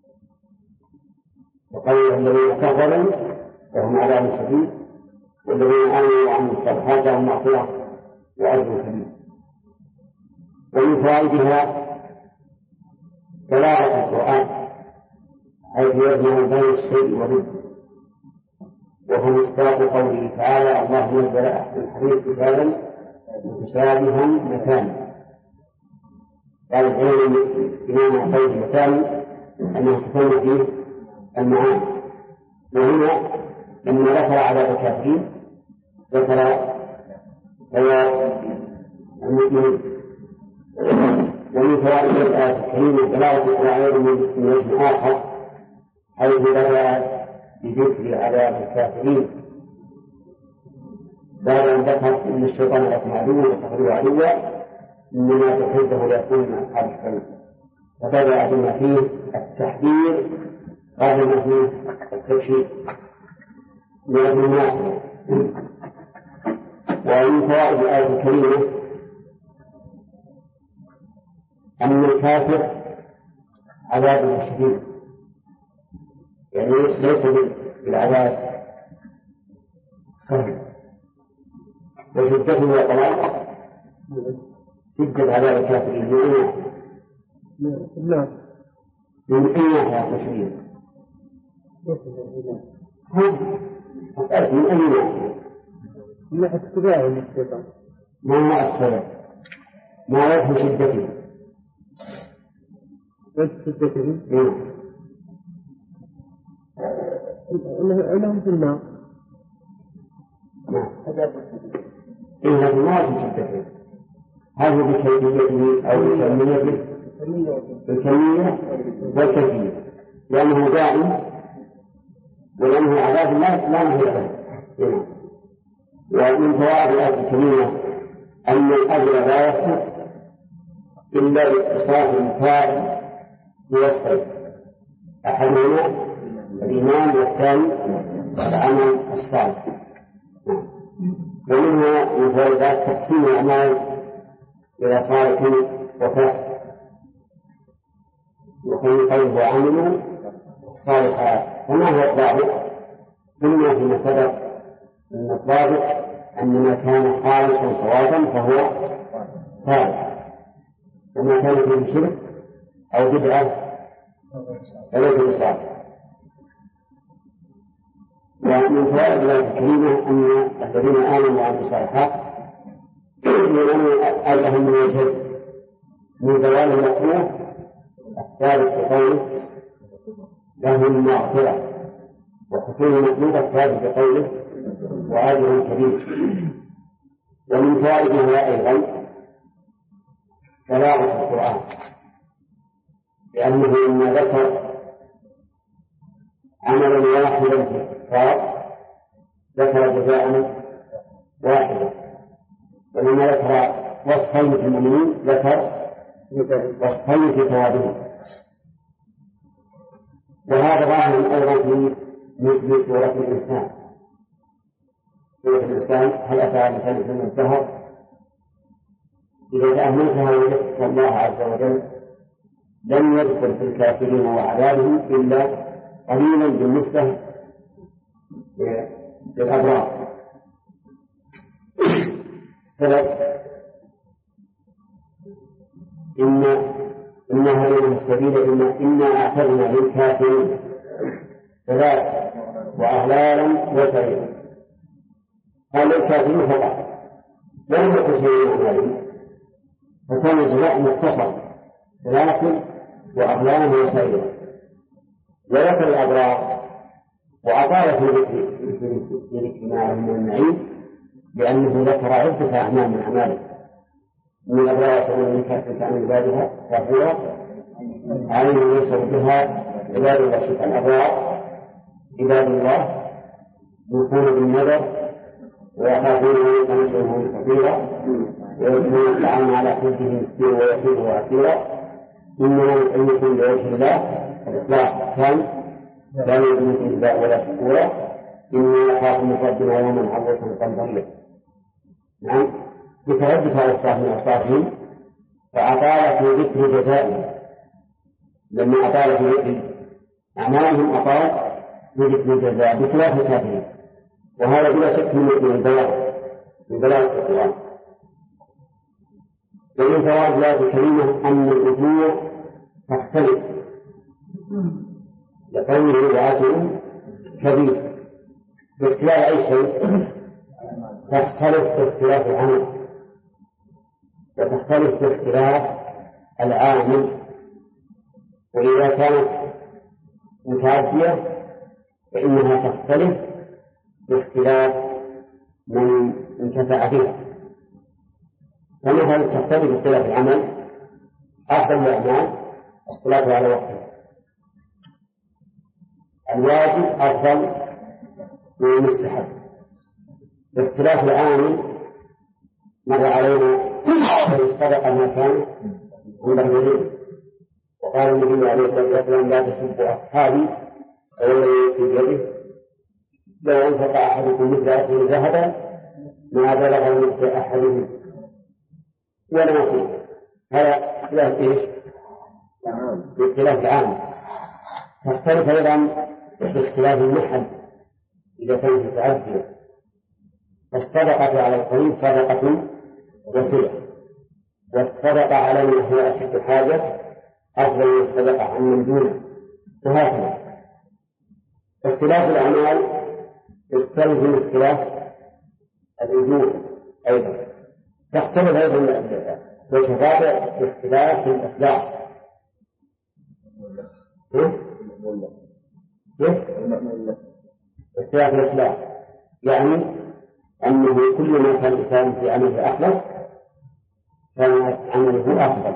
وقال الذين كفروا لهم عذاب شديد والذين آمنوا وعملوا الصالحات لهم مغفرة وأجر كبير. ومن فوائدها بلاغة القرآن حيث يجمع بين الشيء وضده، وهو مصداق قوله تعالى الله نزل أحسن الحديث كتابا متشابها مثاني. قال العلم إمام قول مثاني أنه تكون فيه المعاني، وهنا لما ذكر عذاب الكافرين ذكر ثواب المؤمنين. ومن فوائد الآية الكريمة بلاغة القرآن من وجه آخر حيث بدأ بذكر عذاب الكافرين بعد أن ذكر أن الشيطان لكم عدو واتخذوه عدوا إنما تحبه ليكون من أصحاب السبيل، فبدأ بما فيه التحذير قبل ما فيه التبشير لأجل الناس. ومن فوائد الآية الكريمة أن الكافر عذابه شديد، يعني ليس بالعذاب سهل، وشدته وطلاقه شدة عذاب الكافرين من أي ناحية تشريع مسألة من أي ناحية؟ من ناحية اتباعه للشيطان، ما هو السبب؟ ما وجه شدته؟ أنهم في النار. إنه النار في شدته، هل هو بكيفيته أو بكميته؟ بالكمية والكيفية، لأنه دائم ولأنه عذاب لا نهي له. ومن فوائد الآية الكريمة أن الأجر لا يثبت إلا باتصاف الفاعل بوصفين، أحدهما الإيمان والثاني العمل الصالح. ومنها من فوائد تقسيم الأعمال إلى صالح وفاسد، وخير قوله وعملوا الصالحات. وما هو الضابط؟ قلنا فيما سبق أن الضابط أن ما كان خالصا صوابا فهو صالح، وما كان فيه شرك أو بدعة فليس بصالح. ومن فوائد الآية الكريمة أن الذين آمنوا وعملوا الصالحات ينالون أجرهم من وجهين: من زوال المكروه الثابت بقوله لهم مغفرة، وحصول المطلوب الثابت بقوله وأجر كبير. ومن فوائدها أيضا بلاغة القرآن، لأنه لما ذكر عملا واحدا في الكفار ذكر جزاء واحدا، ولما ذكر وصفين في المؤمنين ذكر وصفين في ثوابهم. وهذا ظاهر أيضا في مثل سورة الإنسان. سورة الإنسان هل أتى على مثل من الدهر إذا تأملتها وجدت الله عز وجل لم يذكر في الكافرين وعذابهم إلا قليلا بالنسبة للأبرار. السبب إن هذه السبيل إنا أعتدنا للكافرين ثلاث وأغلالا وسعيرا. قال للكافرين فقط لم يكن شيء من أعمالهم، فكان الجزاء مختصر سلاسل وأغلالا وسعيرا. وذكر الأبرار وأطال في ذكر ما من النعيم، لأنه ذكر عدة أعمال من أعماله. من الأبرار يشربون من كأس كأن عبادها كافورة عين يشرب بها عباد الله. الأبرار عباد الله يوفون بالنذر ويخافون أن يطعمهم سفيرا ويؤتون الطعام على حبه مسكينا ويتيما وأسيرا إنما نطعمكم لوجه الله الإخلاص كان لا يؤمن بالله ولا شكورا إني أخاف من ربنا يوما عبوسا قمطريا. نعم، بتردد أوصاف من أوصافهم فأطال في ذكر جزائهم. لما أطال في ذكر أعمالهم أطال في ذكر الجزاء بخلاف الكافرين، وهذا بلا شك من البلاغ القرآن. ومن فوائد الآية الكريمة أن الأجور تختلف، لقوله وأجر كبير. باختلاف أي شيء تختلف باختلاف العمل، وتختلف باختلاف العامل. وإذا كانت متعدية فإنها تختلف باختلاف من انتفع بها. فمثلا تختلف باختلاف العمل. أفضل الأعمال الصلاة على وقتها، الواجب أفضل من المستحب. باختلاف العامل مر علينا الصدقة ما كان عند الرجل، وقال النبي عليه الصلاة والسلام لا تسبوا أصحابي والذي يأتي بيده لو أنفق أحدكم مثل أخيه ذهبا ما بلغ مثل أحدهم ولا نصيب. هذا اختلاف إيش؟ باختلاف العامل. تختلف أيضا باختلاف المحل إذا كانت متعدية. فالصدقة على القريب صدقة وسيلة، والصدقة على من هو أشد حاجة أفضل من الصدقة عن من دونه، وهكذا. اختلاف الأعمال يستلزم اختلاف الأجور أيضا. تختلف أيضا وشفاء باختلاف الإخلاص. اختلاف الإخلاص يعني أنه كل ما كان الإنسان في عمله أخلص كان عمله أفضل.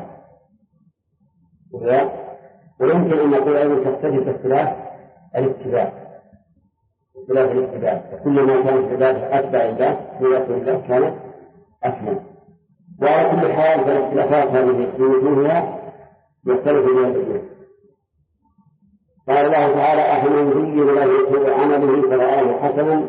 ويمكن أن نقول أيضا تختلف باختلاف الاتباع. بخلاف الاتباع، وكلما كانت العبادة أتبع الله برسول الله كانت أكمل. وعلى كل حال فالاختلافات هذه في وجوهها يختلف بين الوجوه. قال الله تعالى: أفمن زين له سوء عمله فرآه حسنا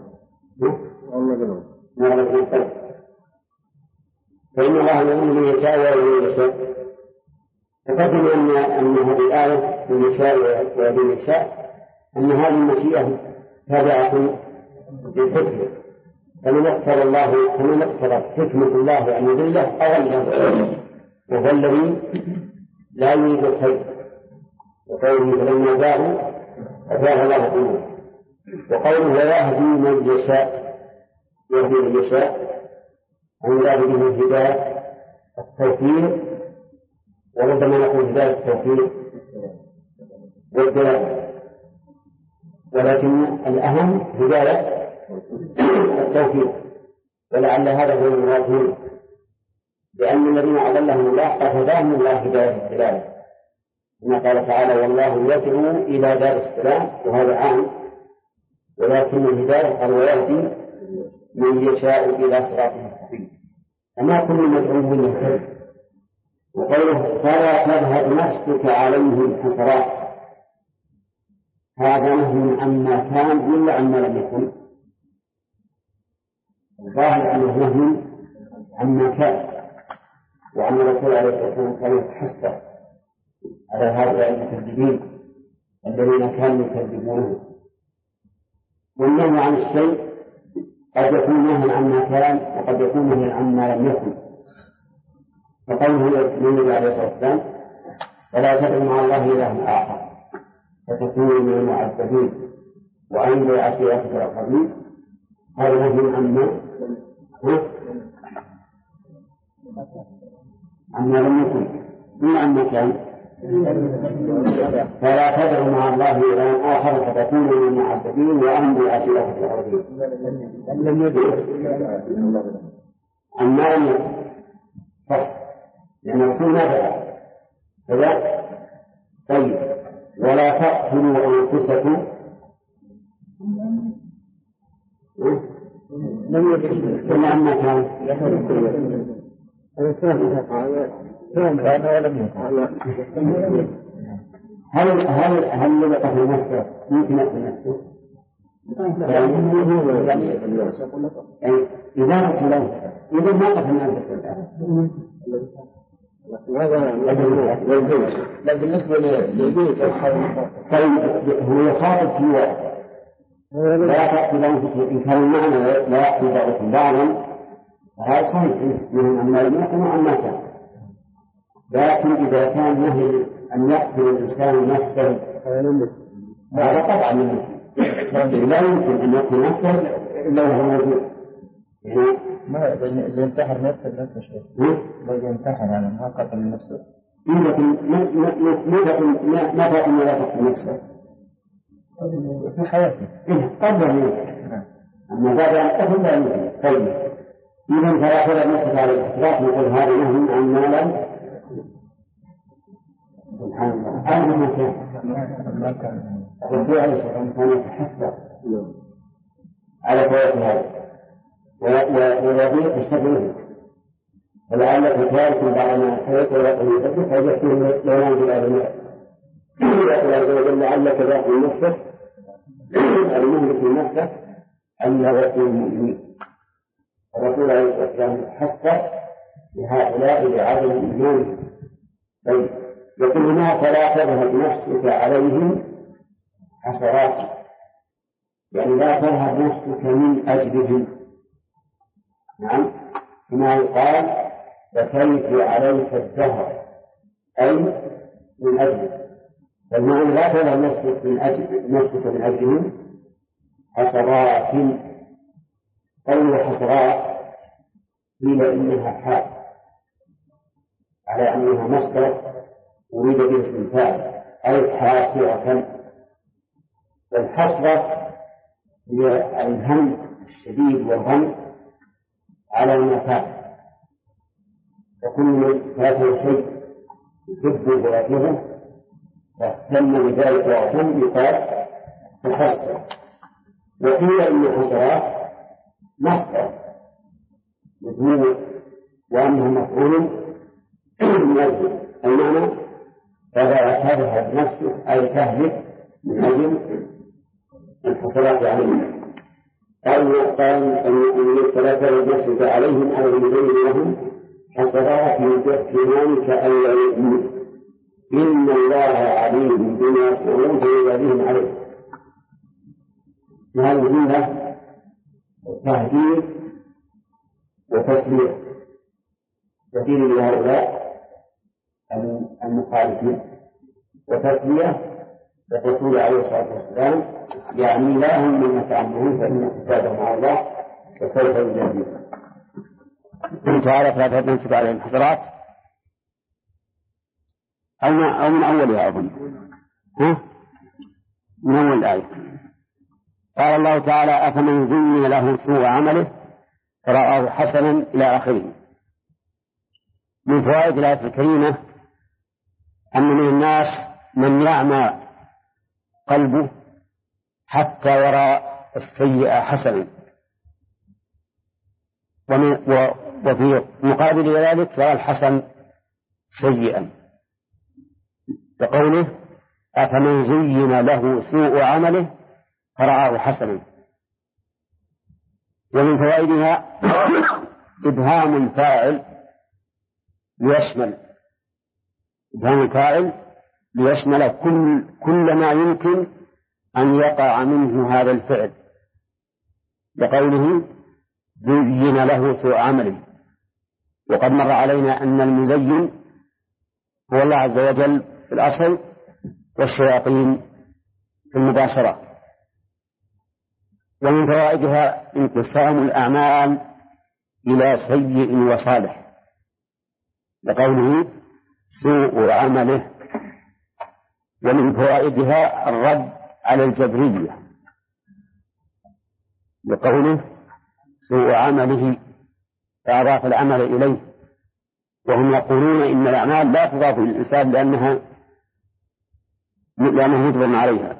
فإن الله يؤمن من يشاء ومن يشاء. فقدم أن هذه الآية من يشاء ومن يشاء أن هذه المشيئة تابعة للحكمة، فمن اقتضى حكمة الله أن يضله أغلب، وهو الذي لا يريد الخير، وقوله فلما زاغوا أزاغ الله قلوبهم، وقوله ويهدي من يشاء يهدي من يشاء أن يراد به هداية التوفيق، وربما نقول هداية التوفيق والدلالة، ولكن الأهم هداية التوفيق، ولعل هذا هو المراد منه، لأن الذين أضلهم الله قد هداهم الله هداية الدلالة، كما قال تعالى: والله يدعو إلى دار السلام، وهذا عام، ولكن الهداية قال ويهدي من يشاء إلى صراط مستقيم، أما كل مدعو يهتدي. وقوله فلا تذهب نفسك عليهم حسرات، هذا نهي عما كان إلا عما لم يكن، الظاهر أنه نهي عما كان، وأن الرسول عليه الصلاة والسلام كان يتحسر على هؤلاء المكذبين الذين كانوا يكذبونه. والنهي عن الشيء قد يكون نهي عما كان، وقد يكون نهي عما لم يكن، فقوله للنبي عليه الصلاة والسلام: فلا تدع مع الله إلها آخر فتكون من المعذبين وأنذر عشيرتك الأقربين، هذا نهي عما لم يكن من عما كان. فلا تدع مع الله إلها آخر فتكون من المعذبين وأنذر عشيرتك الأقربين. عما لم يكن صح، لأن الرسول نبأ كذا. طيب، ولا تقتلوا أنفسكم إلا عما كان هل يقتل نفسه ممكن يقتل نفسه؟ إذا قتل نفسه إذا ما قتل نفسه. لا بالنسبة للبيت طيب هو يخاطب في واحد لا تقتل أنفسكم، إن كان المعنى لا يقتل بعضكم بعضا هذا صحيح من عما لم يكن وعما كان، لكن إذا كان نهي أن يقتل الإنسان نفسه هذا طبعا لا يمكن أن يقتل نفسه إلا وهو موجود. ما اللي ينتحر نفسه نفس الشيء، اللي ينتحر يعني ما قتل نفسه. لكن ما تقول لا تقتل نفسه في حياته قبل يمكن، أما بعد أن قبل لا يمكن. طيب إذا فلا تدع نفسك على الإسراف، نقول هذا نهي عن ما لم سبحان الله هذا ما كان. الرسول عليه الصلاة والسلام كان يتحسر على فوات هذا ويضيق الشر، ولعلك تارك بعد ما حيث ولا يسبح فيحكم لو ينزل على لعلك باقي نفسك المهلك من نفسك أن يغفر المؤمنين. الرسول عليه الصلاة والسلام حسر لهؤلاء لعدم الإيمان. طيب يقول هنا فلا تذهب نفسك عليهم حسرات، يعني لا تذهب نفسك من أجلهم. نعم كما يقال بكيت عليك الدهر أي من أجلك، فالمعنى لا تذهب نفسك من أجلهم حسرات. قول حسرات قيل إنها حال على أنها مصدر أريد به اسم فاعل أي حاسرة. والحسرة هي الهم الشديد والغم على ما فات، وكل فاته شيء يحبه ويكرهه فاهتم بذلك واهتم يقال تحسر. وقيل إن الحسرات مصدر مجموع وأنه مفعول من أجل المعنى فلا تذهب نفسك أي تهلك من أجل الحسرات عليهم قال أن فلا تذهب نفسك عليهم أو يبين لهم حسرات يكفيانك ألا يؤمنوا إن الله عليم بما يصنعون فيجازيهم عليه. هذه الجملة تهديد وتسلية كثير لهؤلاء المخالفين وتسلية الرسول عليه الصلاة والسلام يعني لا هم من يتعلمون فإن كتابهم على الله وسوف يجازيهم. قل تعالى فلا تنسب عليهم الحسرات أو من أولها أظن من أول الآية. قال الله تعالى أفمن زين له سوء عمله فرآه حسنا إلى آخره. من فوائد الآية الكريمة أن من الناس من يعمى قلبه حتى يرى السيئة حسنا وفي مقابل ذلك يرى الحسن سيئا بقوله أفمن زين له سوء عمله فرآه حسنا. ومن فوائدها إبهام الفاعل ليشمل كل ما يمكن أن يقع منه هذا الفعل بقوله زين له سوء عمله. وقد مر علينا أن المزين هو الله عز وجل في الأصل والشياطين في المباشرة. ومن فوائدها انقسام الأعمال إلى سيء وصالح بقوله سوء عمله. ومن فوائدها الرد على الجبرية بقوله سوء عمله فأضاف العمل إليه وهم يقولون إن الأعمال لا تضاف للإنسان لأنه يجبر عليها.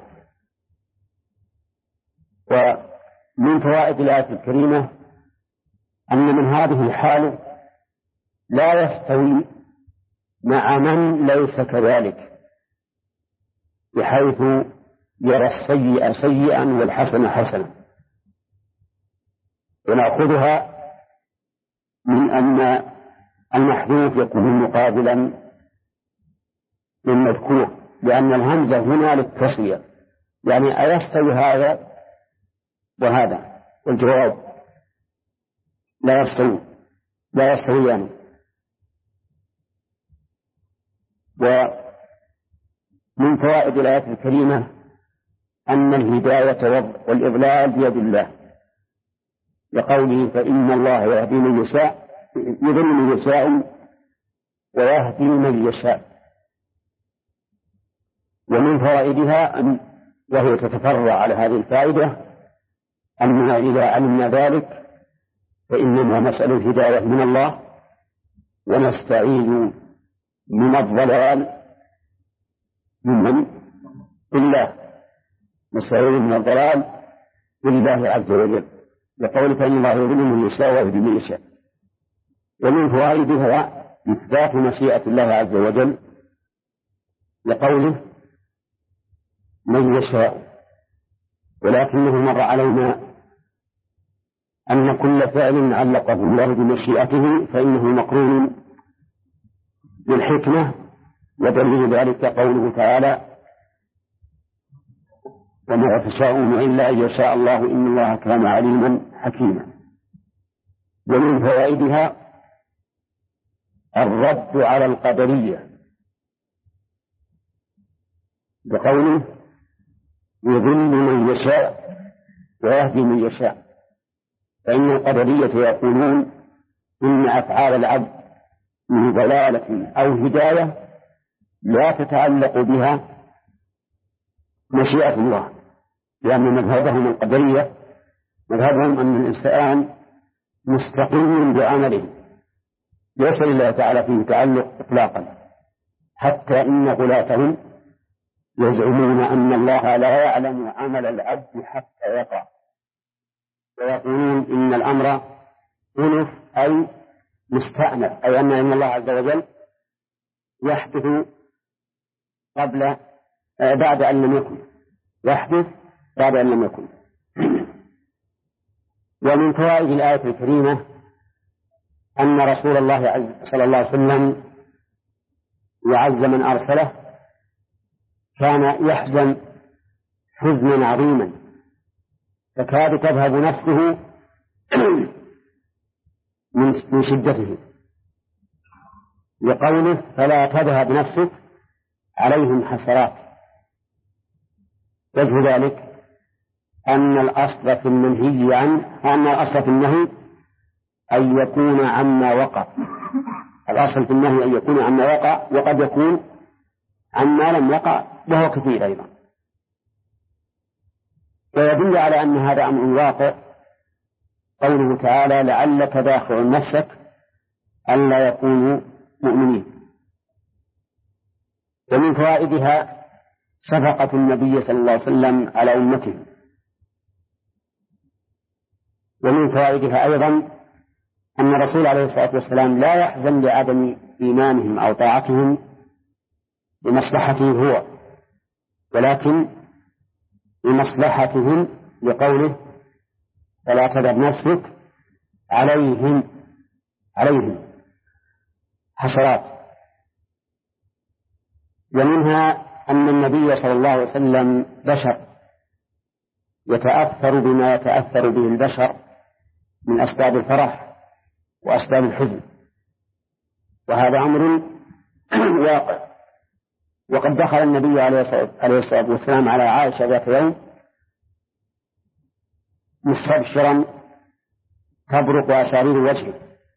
ومن فوائد الآية الكريمة أن من هذه الحال لا يستوي مع من ليس كذلك بحيث يرى السيء سيئا والحسن حسنا. ونأخذها من أن المحذوف يكون مقابلا للمذكور لأن الهمزة هنا للتسوية يعني أيستوي هذا وهذا والجواب لا يستويان. ومن فوائد الآية الكريمة أن الهداية والإضلال بيد الله لقوله فإن الله يهدي من يشاء يضل من يشاء ويهدي من يشاء. ومن فوائدها وهي تتفرع على هذه الفائدة أننا إذا علمنا ذلك فإننا نسأل الهداية من الله ونستعيذ من الضلال ممن بالله نستعيذ من الضلال بالله عز وجل لقول فإن الله يضل من يشاء ويهدي من يشاء. ومن فوائدها إثبات مشيئة الله عز وجل لقوله من يشاء. ولكنه مر علينا أن كل فعل علقه الله بمشيئته فإنه مقرون بالحكمة ودليل ذلك قوله تعالى وما تشاءون إلا أن يشاء الله إن الله كان عليما حكيما. ومن فوائدها الرد على القدرية بقوله يضل من يشاء ويهدي من يشاء. فإن القدرية يقولون إن أفعال العبد من ضلالة أو هداية لا تتعلق بها مشيئة الله لأن مذهبهم القدرية مذهبهم أن الإنسان مستقيم بعمله ليس لله تعالى فيه تعلق إطلاقا حتى إن غلاتهم يزعمون أن الله لا يعلم عمل العبد حتى يقع ويقولون إن الأمر أنف أي مستأنف، أي أن الله عز وجل يحدث بعد أن لم يكن، يحدث بعد أن لم يكن. ومن فوائد الآية الكريمة أن رسول الله صلى الله عليه وسلم وعز من أرسله كان يحزن حزنا عظيما تكاد تذهب نفسه من شدته، لقوله فلا تذهب نفسك عليهم حسرات. وجه ذلك أن الأصل في المنهي عنه، أن الأصل في النهي أن يكون عما وقع، الأصل في النهي أن يكون عما وقع، وقد يكون عما لم يقع وهو كثير أيضا. ويدل على أن هذا أمر واقع قوله تعالى لعلك باخع نفسك ألا يكونوا مؤمنين. ومن فوائدها شفقة النبي صلى الله عليه وسلم على أمته. ومن فوائدها أيضا أن الرسول عليه الصلاة والسلام لا يحزن لعدم إيمانهم أو طاعتهم لمصلحته هو، ولكن لمصلحتهم، لقوله فلا تذهب نفسك عليهم حسرات. ومنها أن النبي صلى الله عليه وسلم بشر يتأثر بما يتأثر به البشر من أسباب الفرح وأسباب الحزن، وهذا أمر واقع. وقد دخل النبي عليه الصلاة والسلام على عائشة ذات يوم مستبشرا تبرق أسارير وجهه،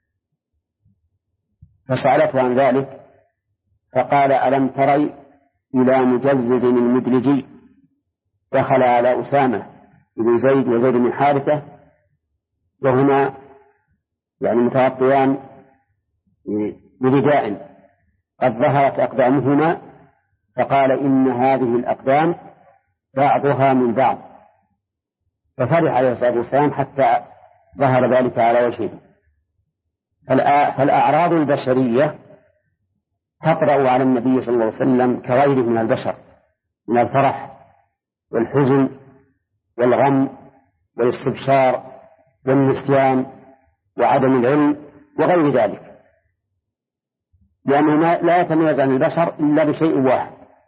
فسألته عن ذلك فقال ألم تري إلى مجزز المدلجي دخل على أسامة بن زيد وزيد بن حارثة وهما يعني متغطيان برداء قد ظهرت أقدامهما، فقال إن هذه الأقدام بعضها من بعض، ففرح عليه الصلاة والسلام حتى ظهر ذلك على وجهه. فالأعراض البشرية تطرأ على النبي صلى الله عليه وسلم كغيره من البشر من الفرح والحزن والغم والاستبشار والنسيان وعدم العلم وغير ذلك، لأنه لا يتميز عن البشر إلا بشيء واحد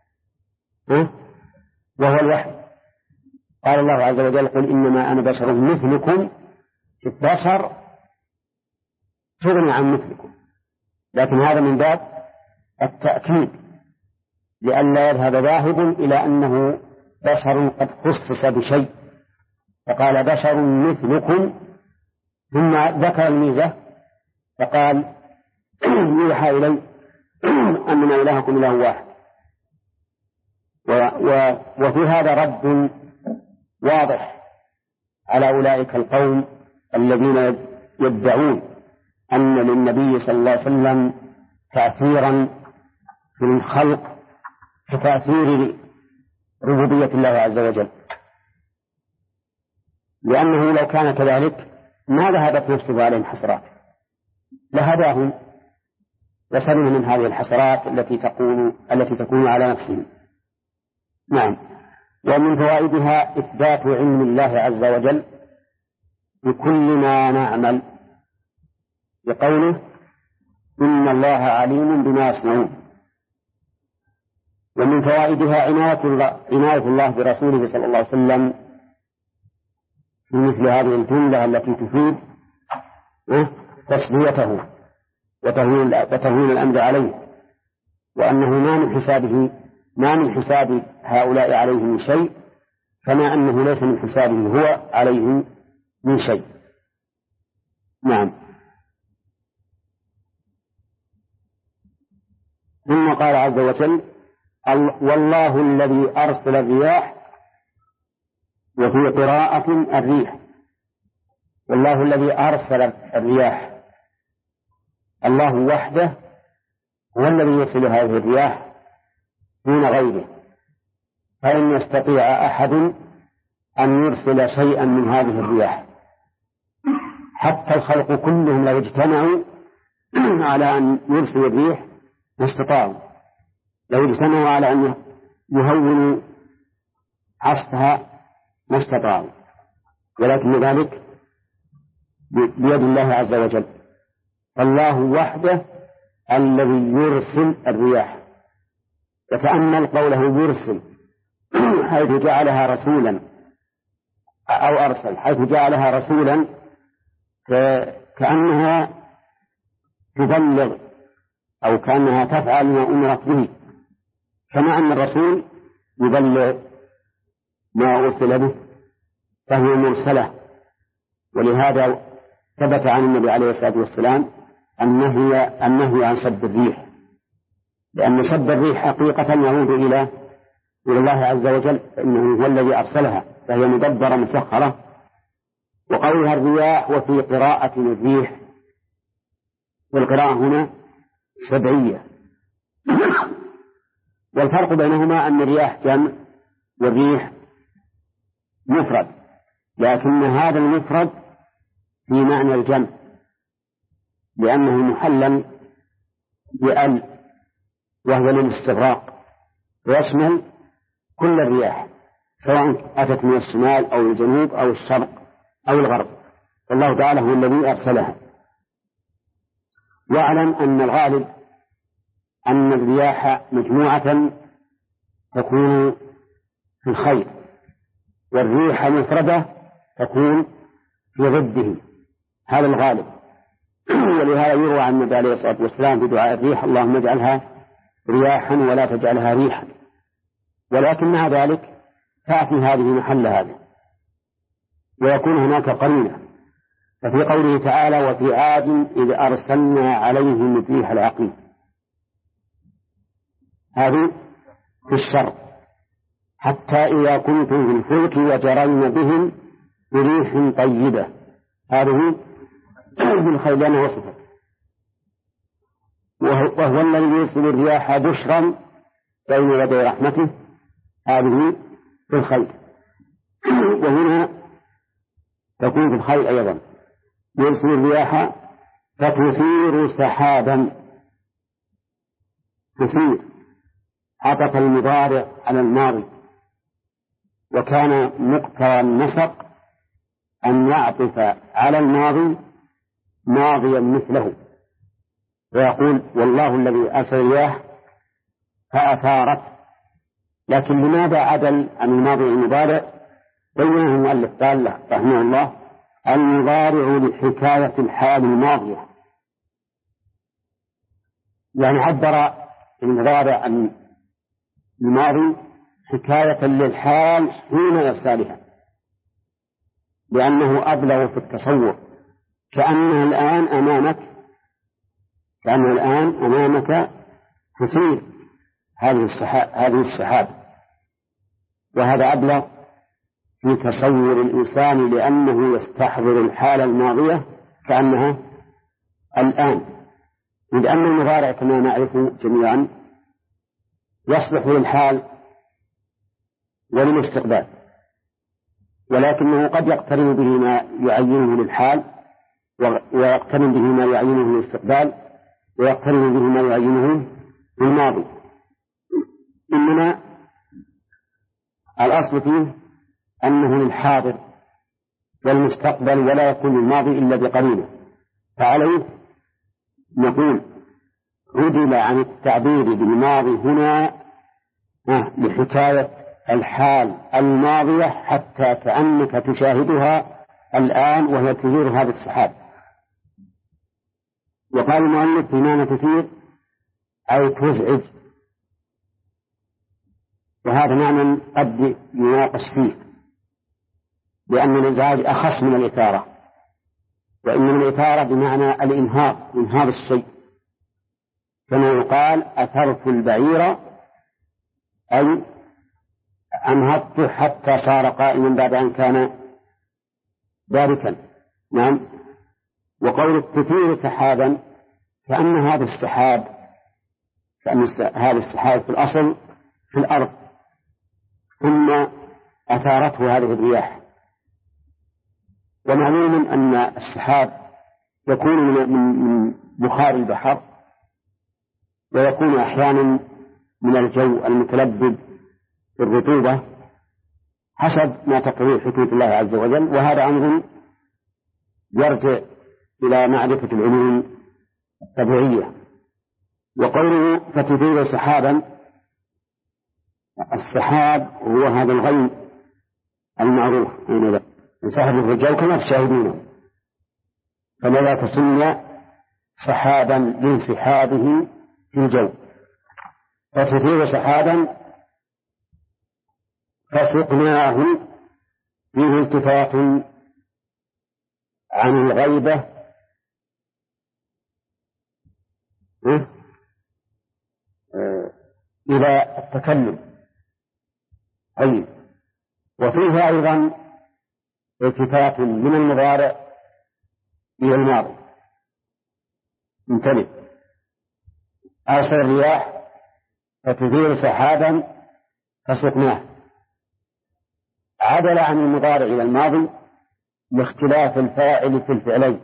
وهو الوحي. قال الله عز وجل قل إنما أنا بشر مثلكم، في البشر تغني عن مثلكم، لكن هذا من باب التأكيد لئلا يذهب ذاهب إلى أنه بشر قد خصص بشيء، فقال بشر مثلكم ثم ذكر الميزة فقال يوحى إلي أنما إلهكم إله واحد. وفي هذا رد واضح على أولئك القوم الذين يدعون أن للنبي صلى الله عليه وسلم تأثيرا في الخلق كتأثير ربوبية الله عز وجل، لأنه لو كان كذلك ما ذهبت نفسه عليهم حسرات، لهداهم وسلم من هذه الحسرات التي تكون على نفسهم. نعم. ومن فوائدها إثبات علم الله عز وجل بكل ما نعمل، بقوله إن الله عليم بما يصنعون. ومن فوائدها عناية الله برسوله صلى الله عليه وسلم في مثل هذه الجملة التي تفيد تسليته وتهوين الأمر عليه، وأنه ما من حساب هؤلاء عليه من شيء، كما أنه ليس من حسابه هو عليه من شيء. نعم. ثم قال عز وجل والله الذي أرسل الرياح، وفي قراءة الريح، والله الذي أرسل الرياح، الله وحده هو الذي يرسل هذه الرياح دون غيره، فإن يستطيع أحد أن يرسل شيئا من هذه الرياح حتى الخلق كلهم لو اجتمعوا على أن يرسلوا الريح ما استطاعوا، لو اجتمعوا على أن يهونوا عصفها ما استطاعوا، ولكن ذلك بيد الله عز وجل. الله وحده الذي يرسل الرياح. يتأمل قوله يرسل حيث جعلها رسولا أو أرسل، حيث جعلها رسولا كأنها تبلغ أو كأنها تفعل ما أمرت به، كما أن الرسول يبلغ ما أرسل به فهي مرسلة. ولهذا ثبت عن النبي عليه الصلاة والسلام النهي عن سب الريح، لأن سب الريح حقيقة يعود إلى الله عز وجل، فإنه هو الذي أرسلها فهي مدبرة مسخرة. وقولها الرياح وفي قراءة الريح، والقراءة هنا سبعية. والفرق بينهما أن الرياح جمع والريح مفرد، لكن هذا المفرد في معنى الجمع لأنه محلل بأل وهو للاستغراق، ويشمل كل الرياح سواء أتت من الشمال أو الجنوب أو الشرق أو الغرب، والله تعالى هو الذي أرسلها. واعلم أن الغالب أن الرياح مجموعة تكون في الخير، والريح مفردة تكون في ضده، هذا الغالب. ولهذا يروى عن النبي عليه الصلاة والسلام في دعاء الريح: اللهم اجعلها رياحا ولا تجعلها ريحا. ولكن مع ذلك تأتي هذه محل هذا، ويكون هناك قرينة. ففي قوله تعالى: وفي عاد إذ أرسلنا عليهم الريح العقيم، هذه في الشر، حتى إذا كنتم في الفلك وجرين بهم بريح طيبة، هذه بالخير لأنها وصفت. وهو الذي يرسل الرياح بشرا بين يدي رحمته، هذه في الخير. وهنا تكون في الخير أيضا، يرسل الرياح فتثير سحابا، تثير عطف المضارع على الماضي، وكان مقتضى النسق أن يعطف على الماضي ماضيا مثله، ويقول: والله الذي أرسل الرياح فأثارت. لكن لماذا عدل عن الماضي المضارع؟ بينه المؤلف قال رحمه الله: المضارع لحكاية الحال الماضية، يعني عبر المضارع عن الماضي حكاية للحال حين إرسالها، لأنه أبلغ في التصور، كأنها الآن أمامك تثير هذه السحاب، وهذا أبلغ في تصور الإنسان، لأنه يستحضر الحالة الماضية كأنها الآن. لأن المضارع كما نعرف جميعا يصلح للحال وللاستقبال، ولكنه قد يقترن به ما يعينه للحال، ويقترن به ما يعينه للاستقبال، ويقترن به ما يعينه للماضي. إنما الأصل فيه أنه للحاضر والمستقبل، ولا يكون الماضي إلا بقرينه. فعليه نقول عدل عن التعبير بالماضي هنا لحكاية الحال الماضية، حتى كأنك تشاهدها الآن وهي تثير هذا السحاب. وقال المؤلف: بمعنى تثير أي تزعج، وهذا معنى قد يناقش فيه، لأن الإزعاج أخص من الإثارة، وإن الإثارة بمعنى إنهاض الشيء، كما يقال: أثرت البعير أي أنهضته حتى صار قائما بعد أن كان ذلكا. نعم. وقول تثير سحابا كأن هذا السحاب في الأصل في الأرض، ثم أثارته هذه الرياح. ومعلوم أن السحاب يكون من بخار البحر، ويكون أحيانا من الجو المتلبد بالرطوبة حسب ما تقتضيه حكمة الله عز وجل، وهذا أمر يرجع إلى معرفة العلوم الطبيعية. وقوله فتثير سحابا، السحاب هو هذا الغيم المعروف سحب الرجال كما تشاهدونه، فلذلك سمي سحابا لانسحابه في الجو. فتثير سحابا فسقناه فيه التفات عن الغيبة إلى التكلم، أي وفيه أيضا التفات من المضارع إلى الماضي. انتبه، أرسل الرياح فتثير سحابا فسقناه، عدل عن المضارع إلى الماضي لاختلاف الفاعل في الفعلين،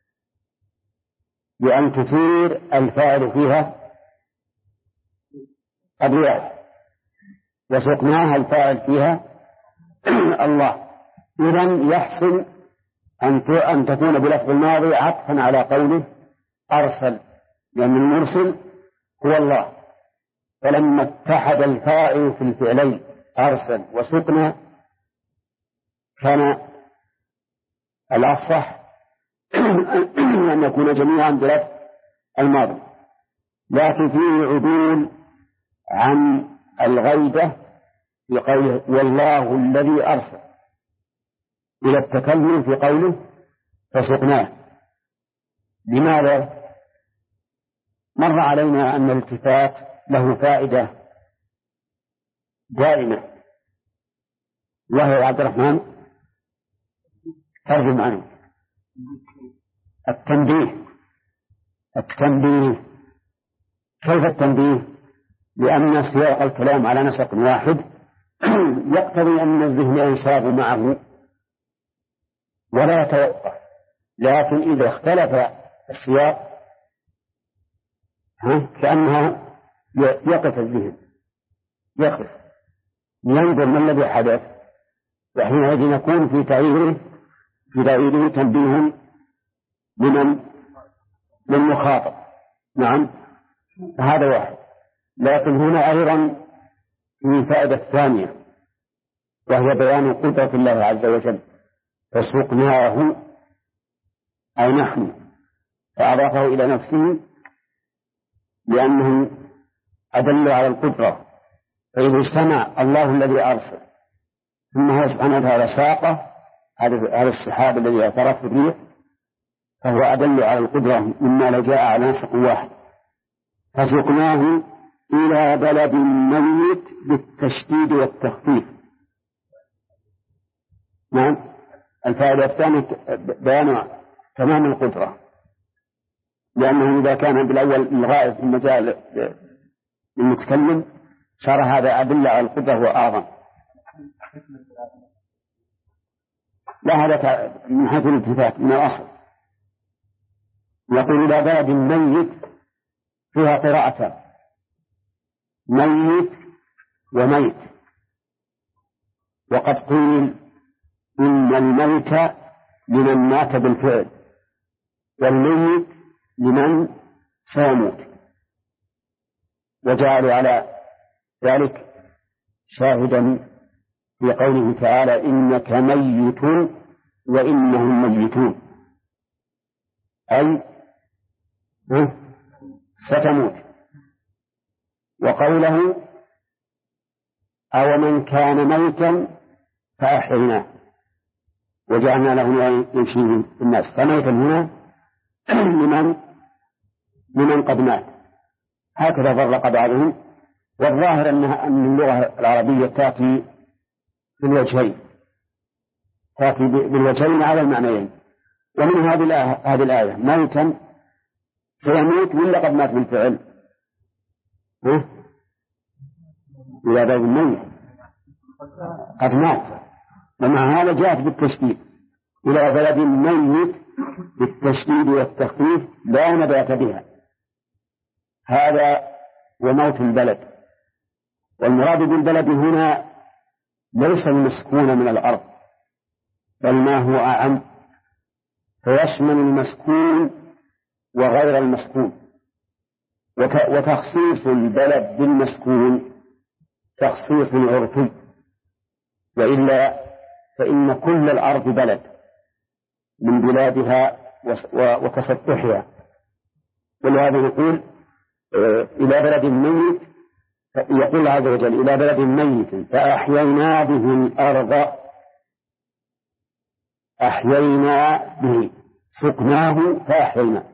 لأن تثير الفاعل فيها الرياح، وسقناها الفاعل فيها الله. إذن يحسن أن تكون بلفظ الماضي عطفا على قوله أرسل، لأن المرسل هو الله. فلما اتحد الفاعل في الفعلين أرسل وسقنا كان الأفصح أن يكون جميعا بلفظ الماضي، لكن فيه عدول عن الغيبة في قوله والله الذي أرسل إلى التكلم في قوله فسقناه. لماذا؟ مر علينا أن الالتفات له فائدة دائمة، وهي يا عبد الرحمن ترجم عنه التنبيه. كيف التنبيه؟ لأن سياق الكلام على نسق واحد يقتضي أن الذهن ينصاب معه ولا يتوقف، لكن إذا اختلف السياق كأنه يقف الذهن، يقف ينظر ما الذي حدث، وحينئذ يكون في تغييره تنبيه للمخاطب. نعم، هذا واحد. لكن هنا أيضا في فائدة ثانية، وهي بيان قدرة الله عز وجل. فسقناه أي نحن، فأضافه إلى نفسه لأنه أدل على القدرة. فإذا اجتمع الله الذي أرسل ثم هو سبحانه وتعالى ساقه هذا السحاب الذي اعترف به، فهو أدل على القدرة مما لجاء على نسق واحد. فسقناه إلى بلد ميت بالتشديد والتخفيف. نعم، الفائدة الثانية بيان تمام القدرة، لأنه إذا كان بالأول الغائب في المجال للمتكلم صار هذا أدل على القدرة وأعظم. لا، هذا من حيث الالتفات من الأصل. يقول إلى بلد ميت فيها قراءتان، ميت وميت. وقد قيل إن الميت لمن مات بالفعل، والميت لمن سيموت، وجعلوا على ذلك شاهدا في قوله تعالى إنك ميت وإنهم ميتون، أي ستموت. وقوله أو من كان ميتا فأحييناه وجعلنا له يمشي في الناس. فميتا هنا لمن قد مات، هكذا فرق بعضهم. والظاهر أن اللغة العربية تأتي بالوجهين، تأتي بالوجهين على المعنيين. ومن هذه الآية ميتا سيموت ولا قد مات بالفعل؟ إلى باب الميت قد مات، ومع هذا جاءت بالتشديد إلى بلد ميت بالتشديد والتخفيف لا نبات بها. هذا وموت البلد. والمراد بالبلد هنا ليس المسكون من الأرض، بل ما هو أعم، فيشمل المسكون وغير المسكون. وتخصيص البلد بالمسكون تخصيص عرفي، وإلا فإن كل الأرض بلد من بلادها وتسطحها. ولهذا نقول إلى بلد ميت، يقول الله عز وجل إلى بلد ميت فأحيينا به الأرض، أحيينا به، سقناه فأحيينا.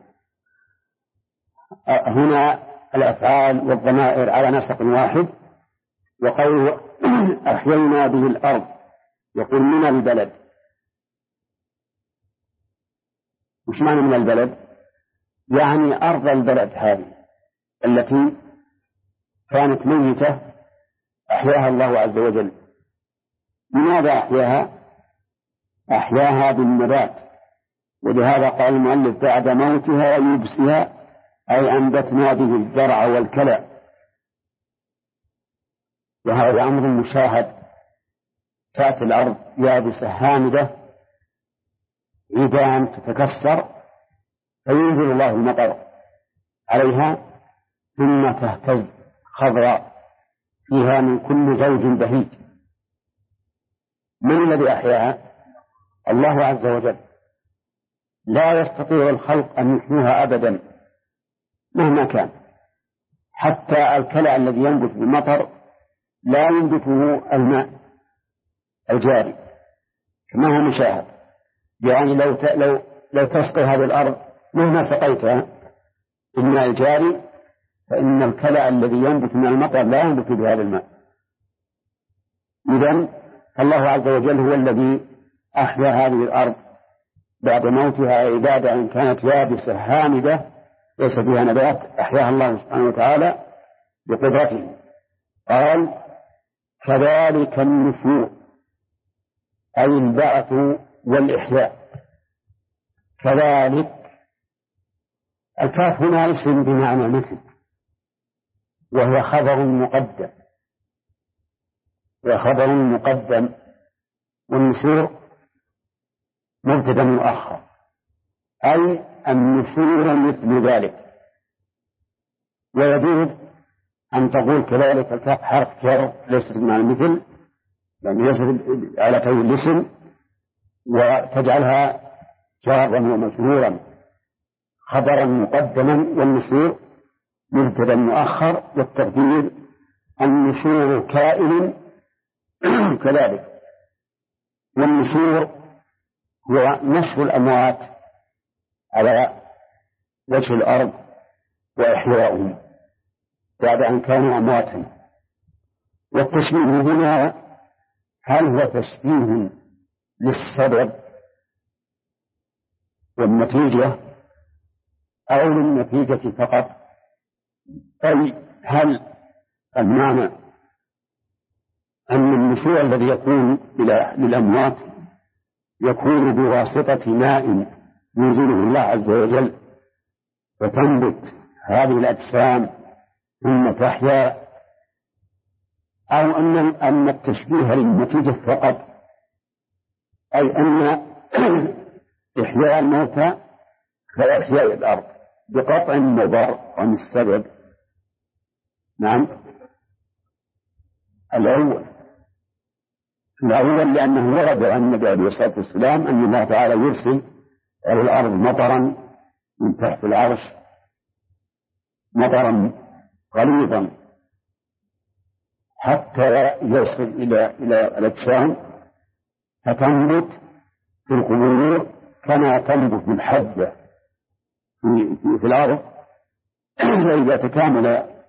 هنا الأفعال والضمائر على نسق واحد. وقول أحيينا به الأرض يقول من البلد. وش معنى من البلد؟ يعني أرض البلد هذه التي كانت ميتة أحياها الله عز وجل. لماذا أحياها؟ أحياها بالنبات. ولهذا قال المؤلف بعد موتها ويبسها، أي أنبتنا به الزرع والكلى. وهذا أمر مشاهد، تأتي الأرض يابسة هامدة عيدان تتكسر، فينزل الله المطر عليها ثم تهتز خضراء فيها من كل زوج بهيج. من الذي أحياها؟ الله عز وجل. لا يستطيع الخلق أن يحيوها أبدا مهما كان. حتى الكلى الذي ينبت بالمطر لا ينبته الماء الجاري كما هو مشاهد. يعني لو تسقي هذه الأرض مهما سقيتها الماء الجاري، فإن الكلى الذي ينبت من المطر لا ينبت بهذا الماء. إذن الله عز وجل هو الذي أحيا هذه الأرض بعد موتها عبادة إن كانت يابسة هامدة ليس فيها نبات، أحياها الله سبحانه وتعالى بقدرته. قال كذلك النشور، أي البعث والإحياء. كذلك الكاف هنا اسم بمعنى مثل، وهو خبر مقدم، وخبر مقدم، والنشور مبتدأ مؤخر، أي النشور مثل ذلك. ويجوز أن تقول كذلك الكاف حرف جر ليست بمعنى مثل، لأنه يصف على كون الاسم، وتجعلها جارا ومجرورا خبرا مقدما، والنشور مبتدأ مؤخر، والتقدير النشور كائن كذلك. والنشور هو نشر الأموات على وجه الأرض وإحياؤهم بعد أن كانوا أمواتا. والتشبيه هنا هل هو تشبيه للسبب والنتيجة أو للنتيجة فقط؟ أي هل المعنى أن النشوء الذي يكون للأموات يكون بواسطة ماء ينزله الله عز وجل وتنبت هذه الأجسام ثم تحيا، أو أن التشبيه للنتيجة فقط، أي أن إحياء الموتى كإحياء الأرض بقطع المضر عن السبب. نعم، الأول لأنه ورد عن النبي عليه الصلاة والسلام أن الله تعالى يرسل على الأرض مطرا من تحت العرش، مطرا غليظا حتى يصل إلى الأجسام فتنبت في القبور كما تنبت الحبة في الأرض. فإذا تكامل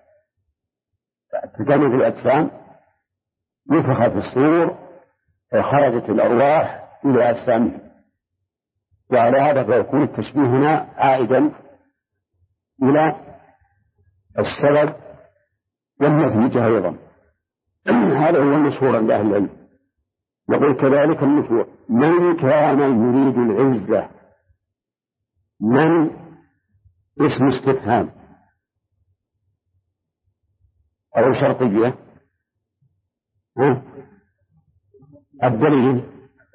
الأجسام نفخ في الصور وخرجت الأرواح إلى أجسامهم. وعلى هذا فيكون التشبيه هنا عائدا إلى السبب والنتيجة أيضا. هذا هو المشهور عند أهل العلم. نقول كذلك النفوع. من كان يريد العزة، من اسم استفهام أو شرطية. الدليل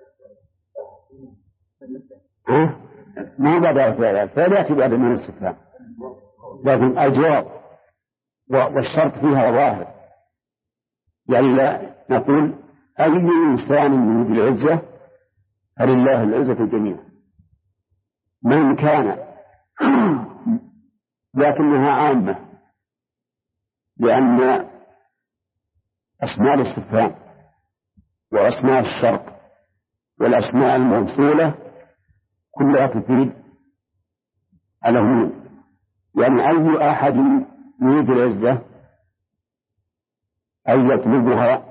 ما بدأ فلا يأتي بعد من الاستفهام، لكن الجواب والشرط فيها ظاهر. يعني لا نقول أي إنسان يريد العزة فلله العزة جميعا. من كان لكنها عامة، لأن أسماء الاستفهام وأسماء الشرط والأسماء الموصولة كلها تفيد العموم. يعني أي أحد يريد العزة أي يطلبها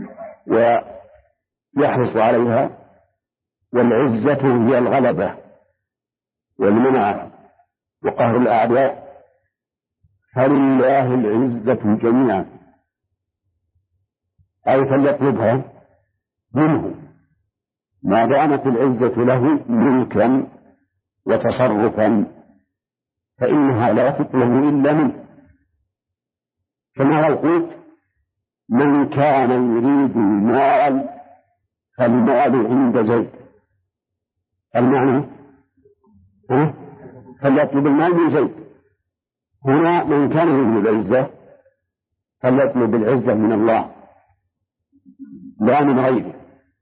ويحرص عليها، والعزة هي الغلبة والمنعة وقهر الأعداء، فلله العزة جميعا، أي فليطلبها منه ما دامت العزة له ملكا وتصرفا، فإنها لا تطلب إلا منه. كما لو قلت من كان يريد المال فالمال عند زيد، المعنى فليطلب المال من زيد. هنا من كان يريد العزة فليطلب العزة من الله لا من غيره.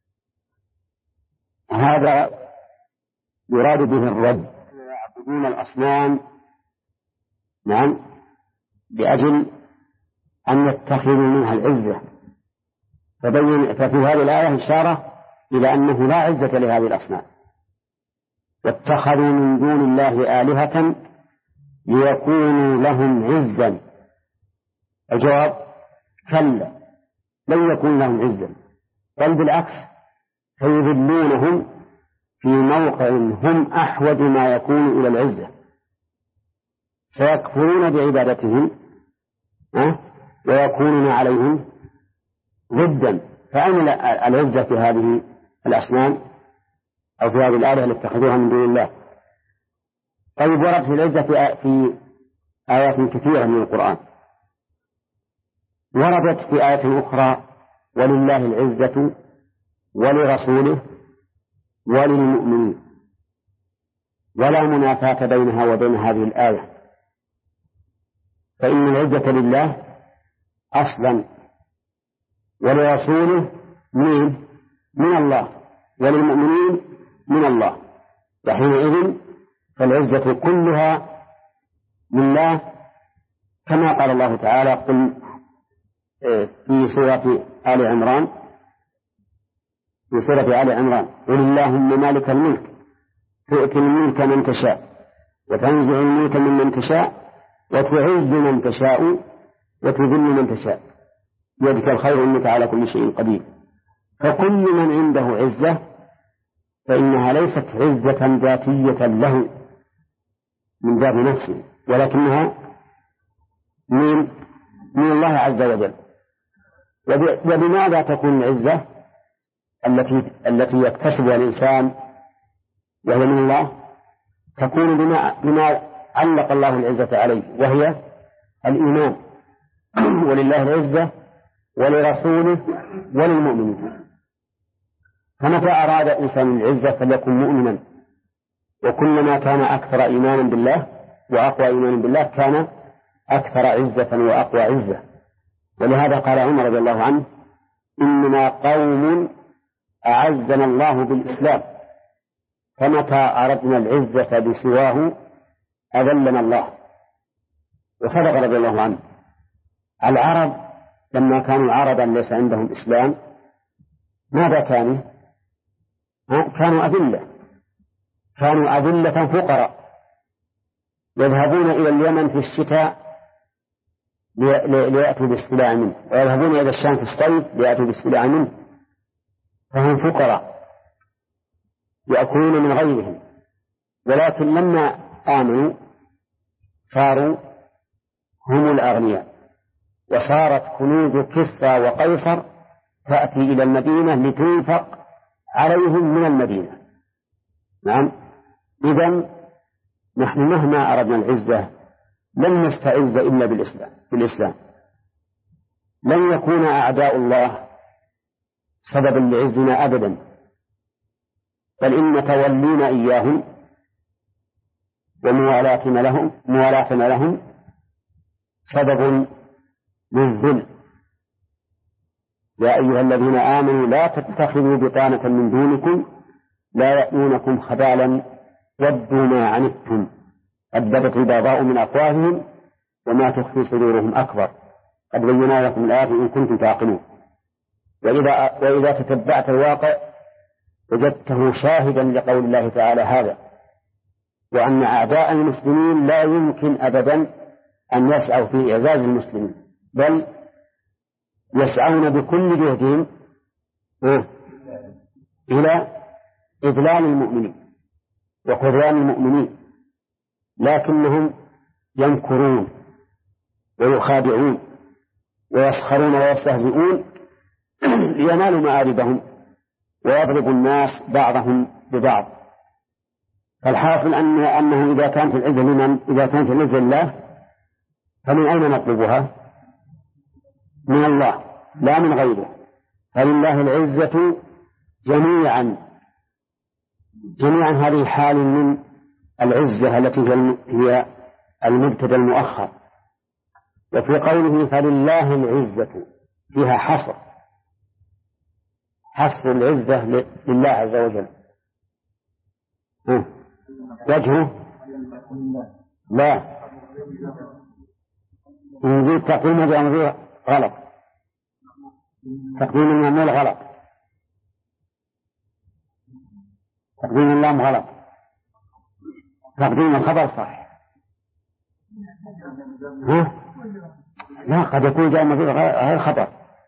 هذا يراد به الرد. يعبدون الأصنام نعم لأجل أن يتخذوا منها العزة، ففي هذه الآية إشارة إلى أنه لا عزة لهذه الأصنام، واتخذوا من دون الله آلهة ليكونوا لهم عزا. الجواب كلا، لن يكون لهم عزا، بل بالعكس سيذلونهم في موقع هم أحوج ما يكون إلى العزة، سيكفرون بعبادتهم ويكونون عليهم ضدا. فأين العزة في هذه الأصنام أو في هذه الآلهة التي اتخذوها من دون الله؟ طيب ورد في العزة في آيات كثيرة من القرآن. وردت في آية أخرى ولله العزة ولرسوله وللمؤمنين، ولا منافاة بينها وبين هذه الآية، فإن العزة لله أصلا ولرسوله من الله وللمؤمنين من الله، وحينئذ فالعزة كلها لله، كما قال الله تعالى قل في سورة آل عمران قل اللهم مالك الملك تؤتي الملك من تشاء وتنزع الملك ممن تشاء وتعز من تشاء وتذل من تشاء بيدك الخير إنك على كل شيء قدير. فكل من عنده عزة فإنها ليست عزة ذاتية له من ذات نفسه، ولكنها من الله عز وجل. وبماذا تكون العزة التي يكتسبها الإنسان وهي من الله؟ تكون بما علق الله العزة عليه، وهي الإيمان. ولله العزة ولرسوله وللمؤمنين. فمتى أراد الإنسان العزة فليكن مؤمنا، وكلما كان أكثر إيمانا بالله وأقوى إيمانا بالله كان أكثر عزة وأقوى عزة. ولهذا قال عمر رضي الله عنه إننا قوم أعزنا الله بالإسلام، فمتى أردنا العزة بسواه أذلنا الله. وصدق رضي الله عنه. العرب لما كانوا عربا ليس عندهم إسلام ماذا كانوا؟ كانوا أذلة فقراء، يذهبون إلى اليمن في الشتاء ليأتوا بالسلاح منه، ويذهبون إلى الشام في الصيف ليأتوا بالسلاح منه، فهم فقراء يأكلون من غيرهم. ولكن لما آمنوا صاروا هم الأغنياء، وصارت كنوز كسرى وقيصر تأتي إلى المدينة لتنفق عليهم من المدينة. نعم. إذن نحن مهما أردنا العزة لن نستعز إلا بالإسلام. لن يكون أعداء الله سببا لعزنا أبدا، بل إن تولينا إياهم وموالاتنا لهم سبب للذل. يا أيها الذين آمنوا لا تتخذوا بطانة من دونكم لا يأتونكم خبالا ودوا ما عنتم قد بدت البغضاء من أفواههم وما تخفي صدورهم أكبر قد بينا لكم الآيات إن كنتم تعقلون. وإذا تتبعت الواقع وجدته شاهدا لقول الله تعالى هذا، وأن أعداء المسلمين لا يمكن أبدا أن يسعوا في إعزاز المسلمين، بل يسعون بكل جهدهم إلى إذلال المؤمنين وخذلان المؤمنين، لكنهم يمكرون ويخادعون ويسخرون ويستهزئون لينالوا مآربهم ويضرب الناس بعضهم ببعض. فالحاصل أنه إذا كانت العزة لله فمن أين نطلبها؟ من الله لا من غيره. فلله العزة جميعا هذه حال من العزة التي هي المبتدأ المؤخر. وفي قوله فلله العزة فيها حصر العزة لله عز وجل. وجهه لا نزيد تقديم المعمول غلط، تقديم المعمول غلط، تقديم اللام غلط، تقديم الخبر صح. لا قد يكون جاء المفعول غير خبر،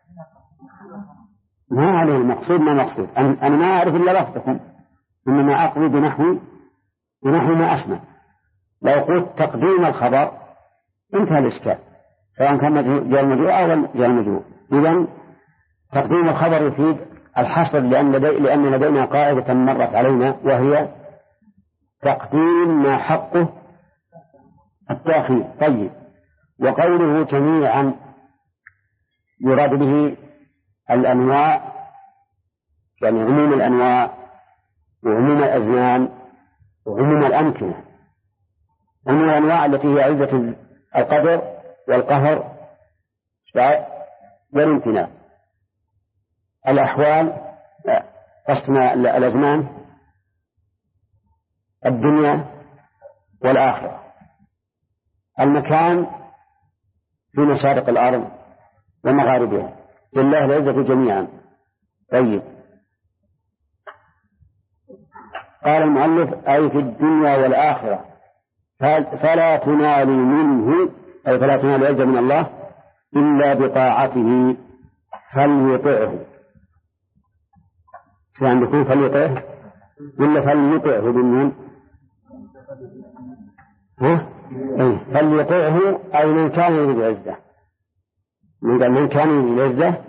ما عليه المقصود ما مقصود. أنا ما أعرف إلا لفظكم، إنما أقضي بنحو ما أسمع. لو قلت تقديم الخبر انتهى الإشكال، سواء كان جاء المجهول أو جاء المجهول. إذن تقديم الخبر يفيد الحصر، لأن لدينا قاعدة مرت علينا وهي تقديم ما حقه التأخير. طيب، وقوله جميعا يراد به الأنواع، يعني عموم الأنواع وعموم الأزمان وعموم الأمكنة. عموم الأنواع التي هي عزة القدر والقهر والامتناع. الأحوال قسم الأزمان الدنيا والآخرة. المكان في مشارق الأرض ومغاربها، لله العزة جميعا. طيب، قال المؤلف أي في الدنيا والآخرة، فلا تنال منه أي فلا تنال العزة من الله إلا بطاعته فليطعه. عندكم فليطعه ولا فليطعه بالنون؟ فليطعه أي من كان يريد العزة، من كان يريد العزة.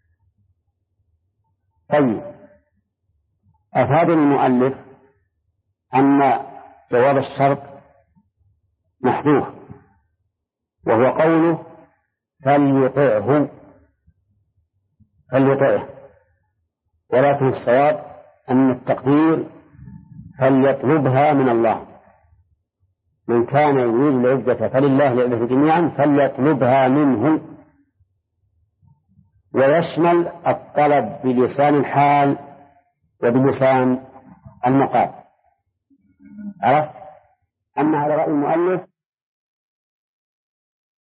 طيب، أفاد المؤلف أن جواب الشرط محذوف، وهو قوله فليطعه، ولكن الصواب أن التقدير فليطلبها من الله. من كان يريد العزة فلله العزة جميعا فليطلبها منه، ويشمل الطلب بلسان الحال وبلسان المقال. عرفت؟ أما على رأي المؤلف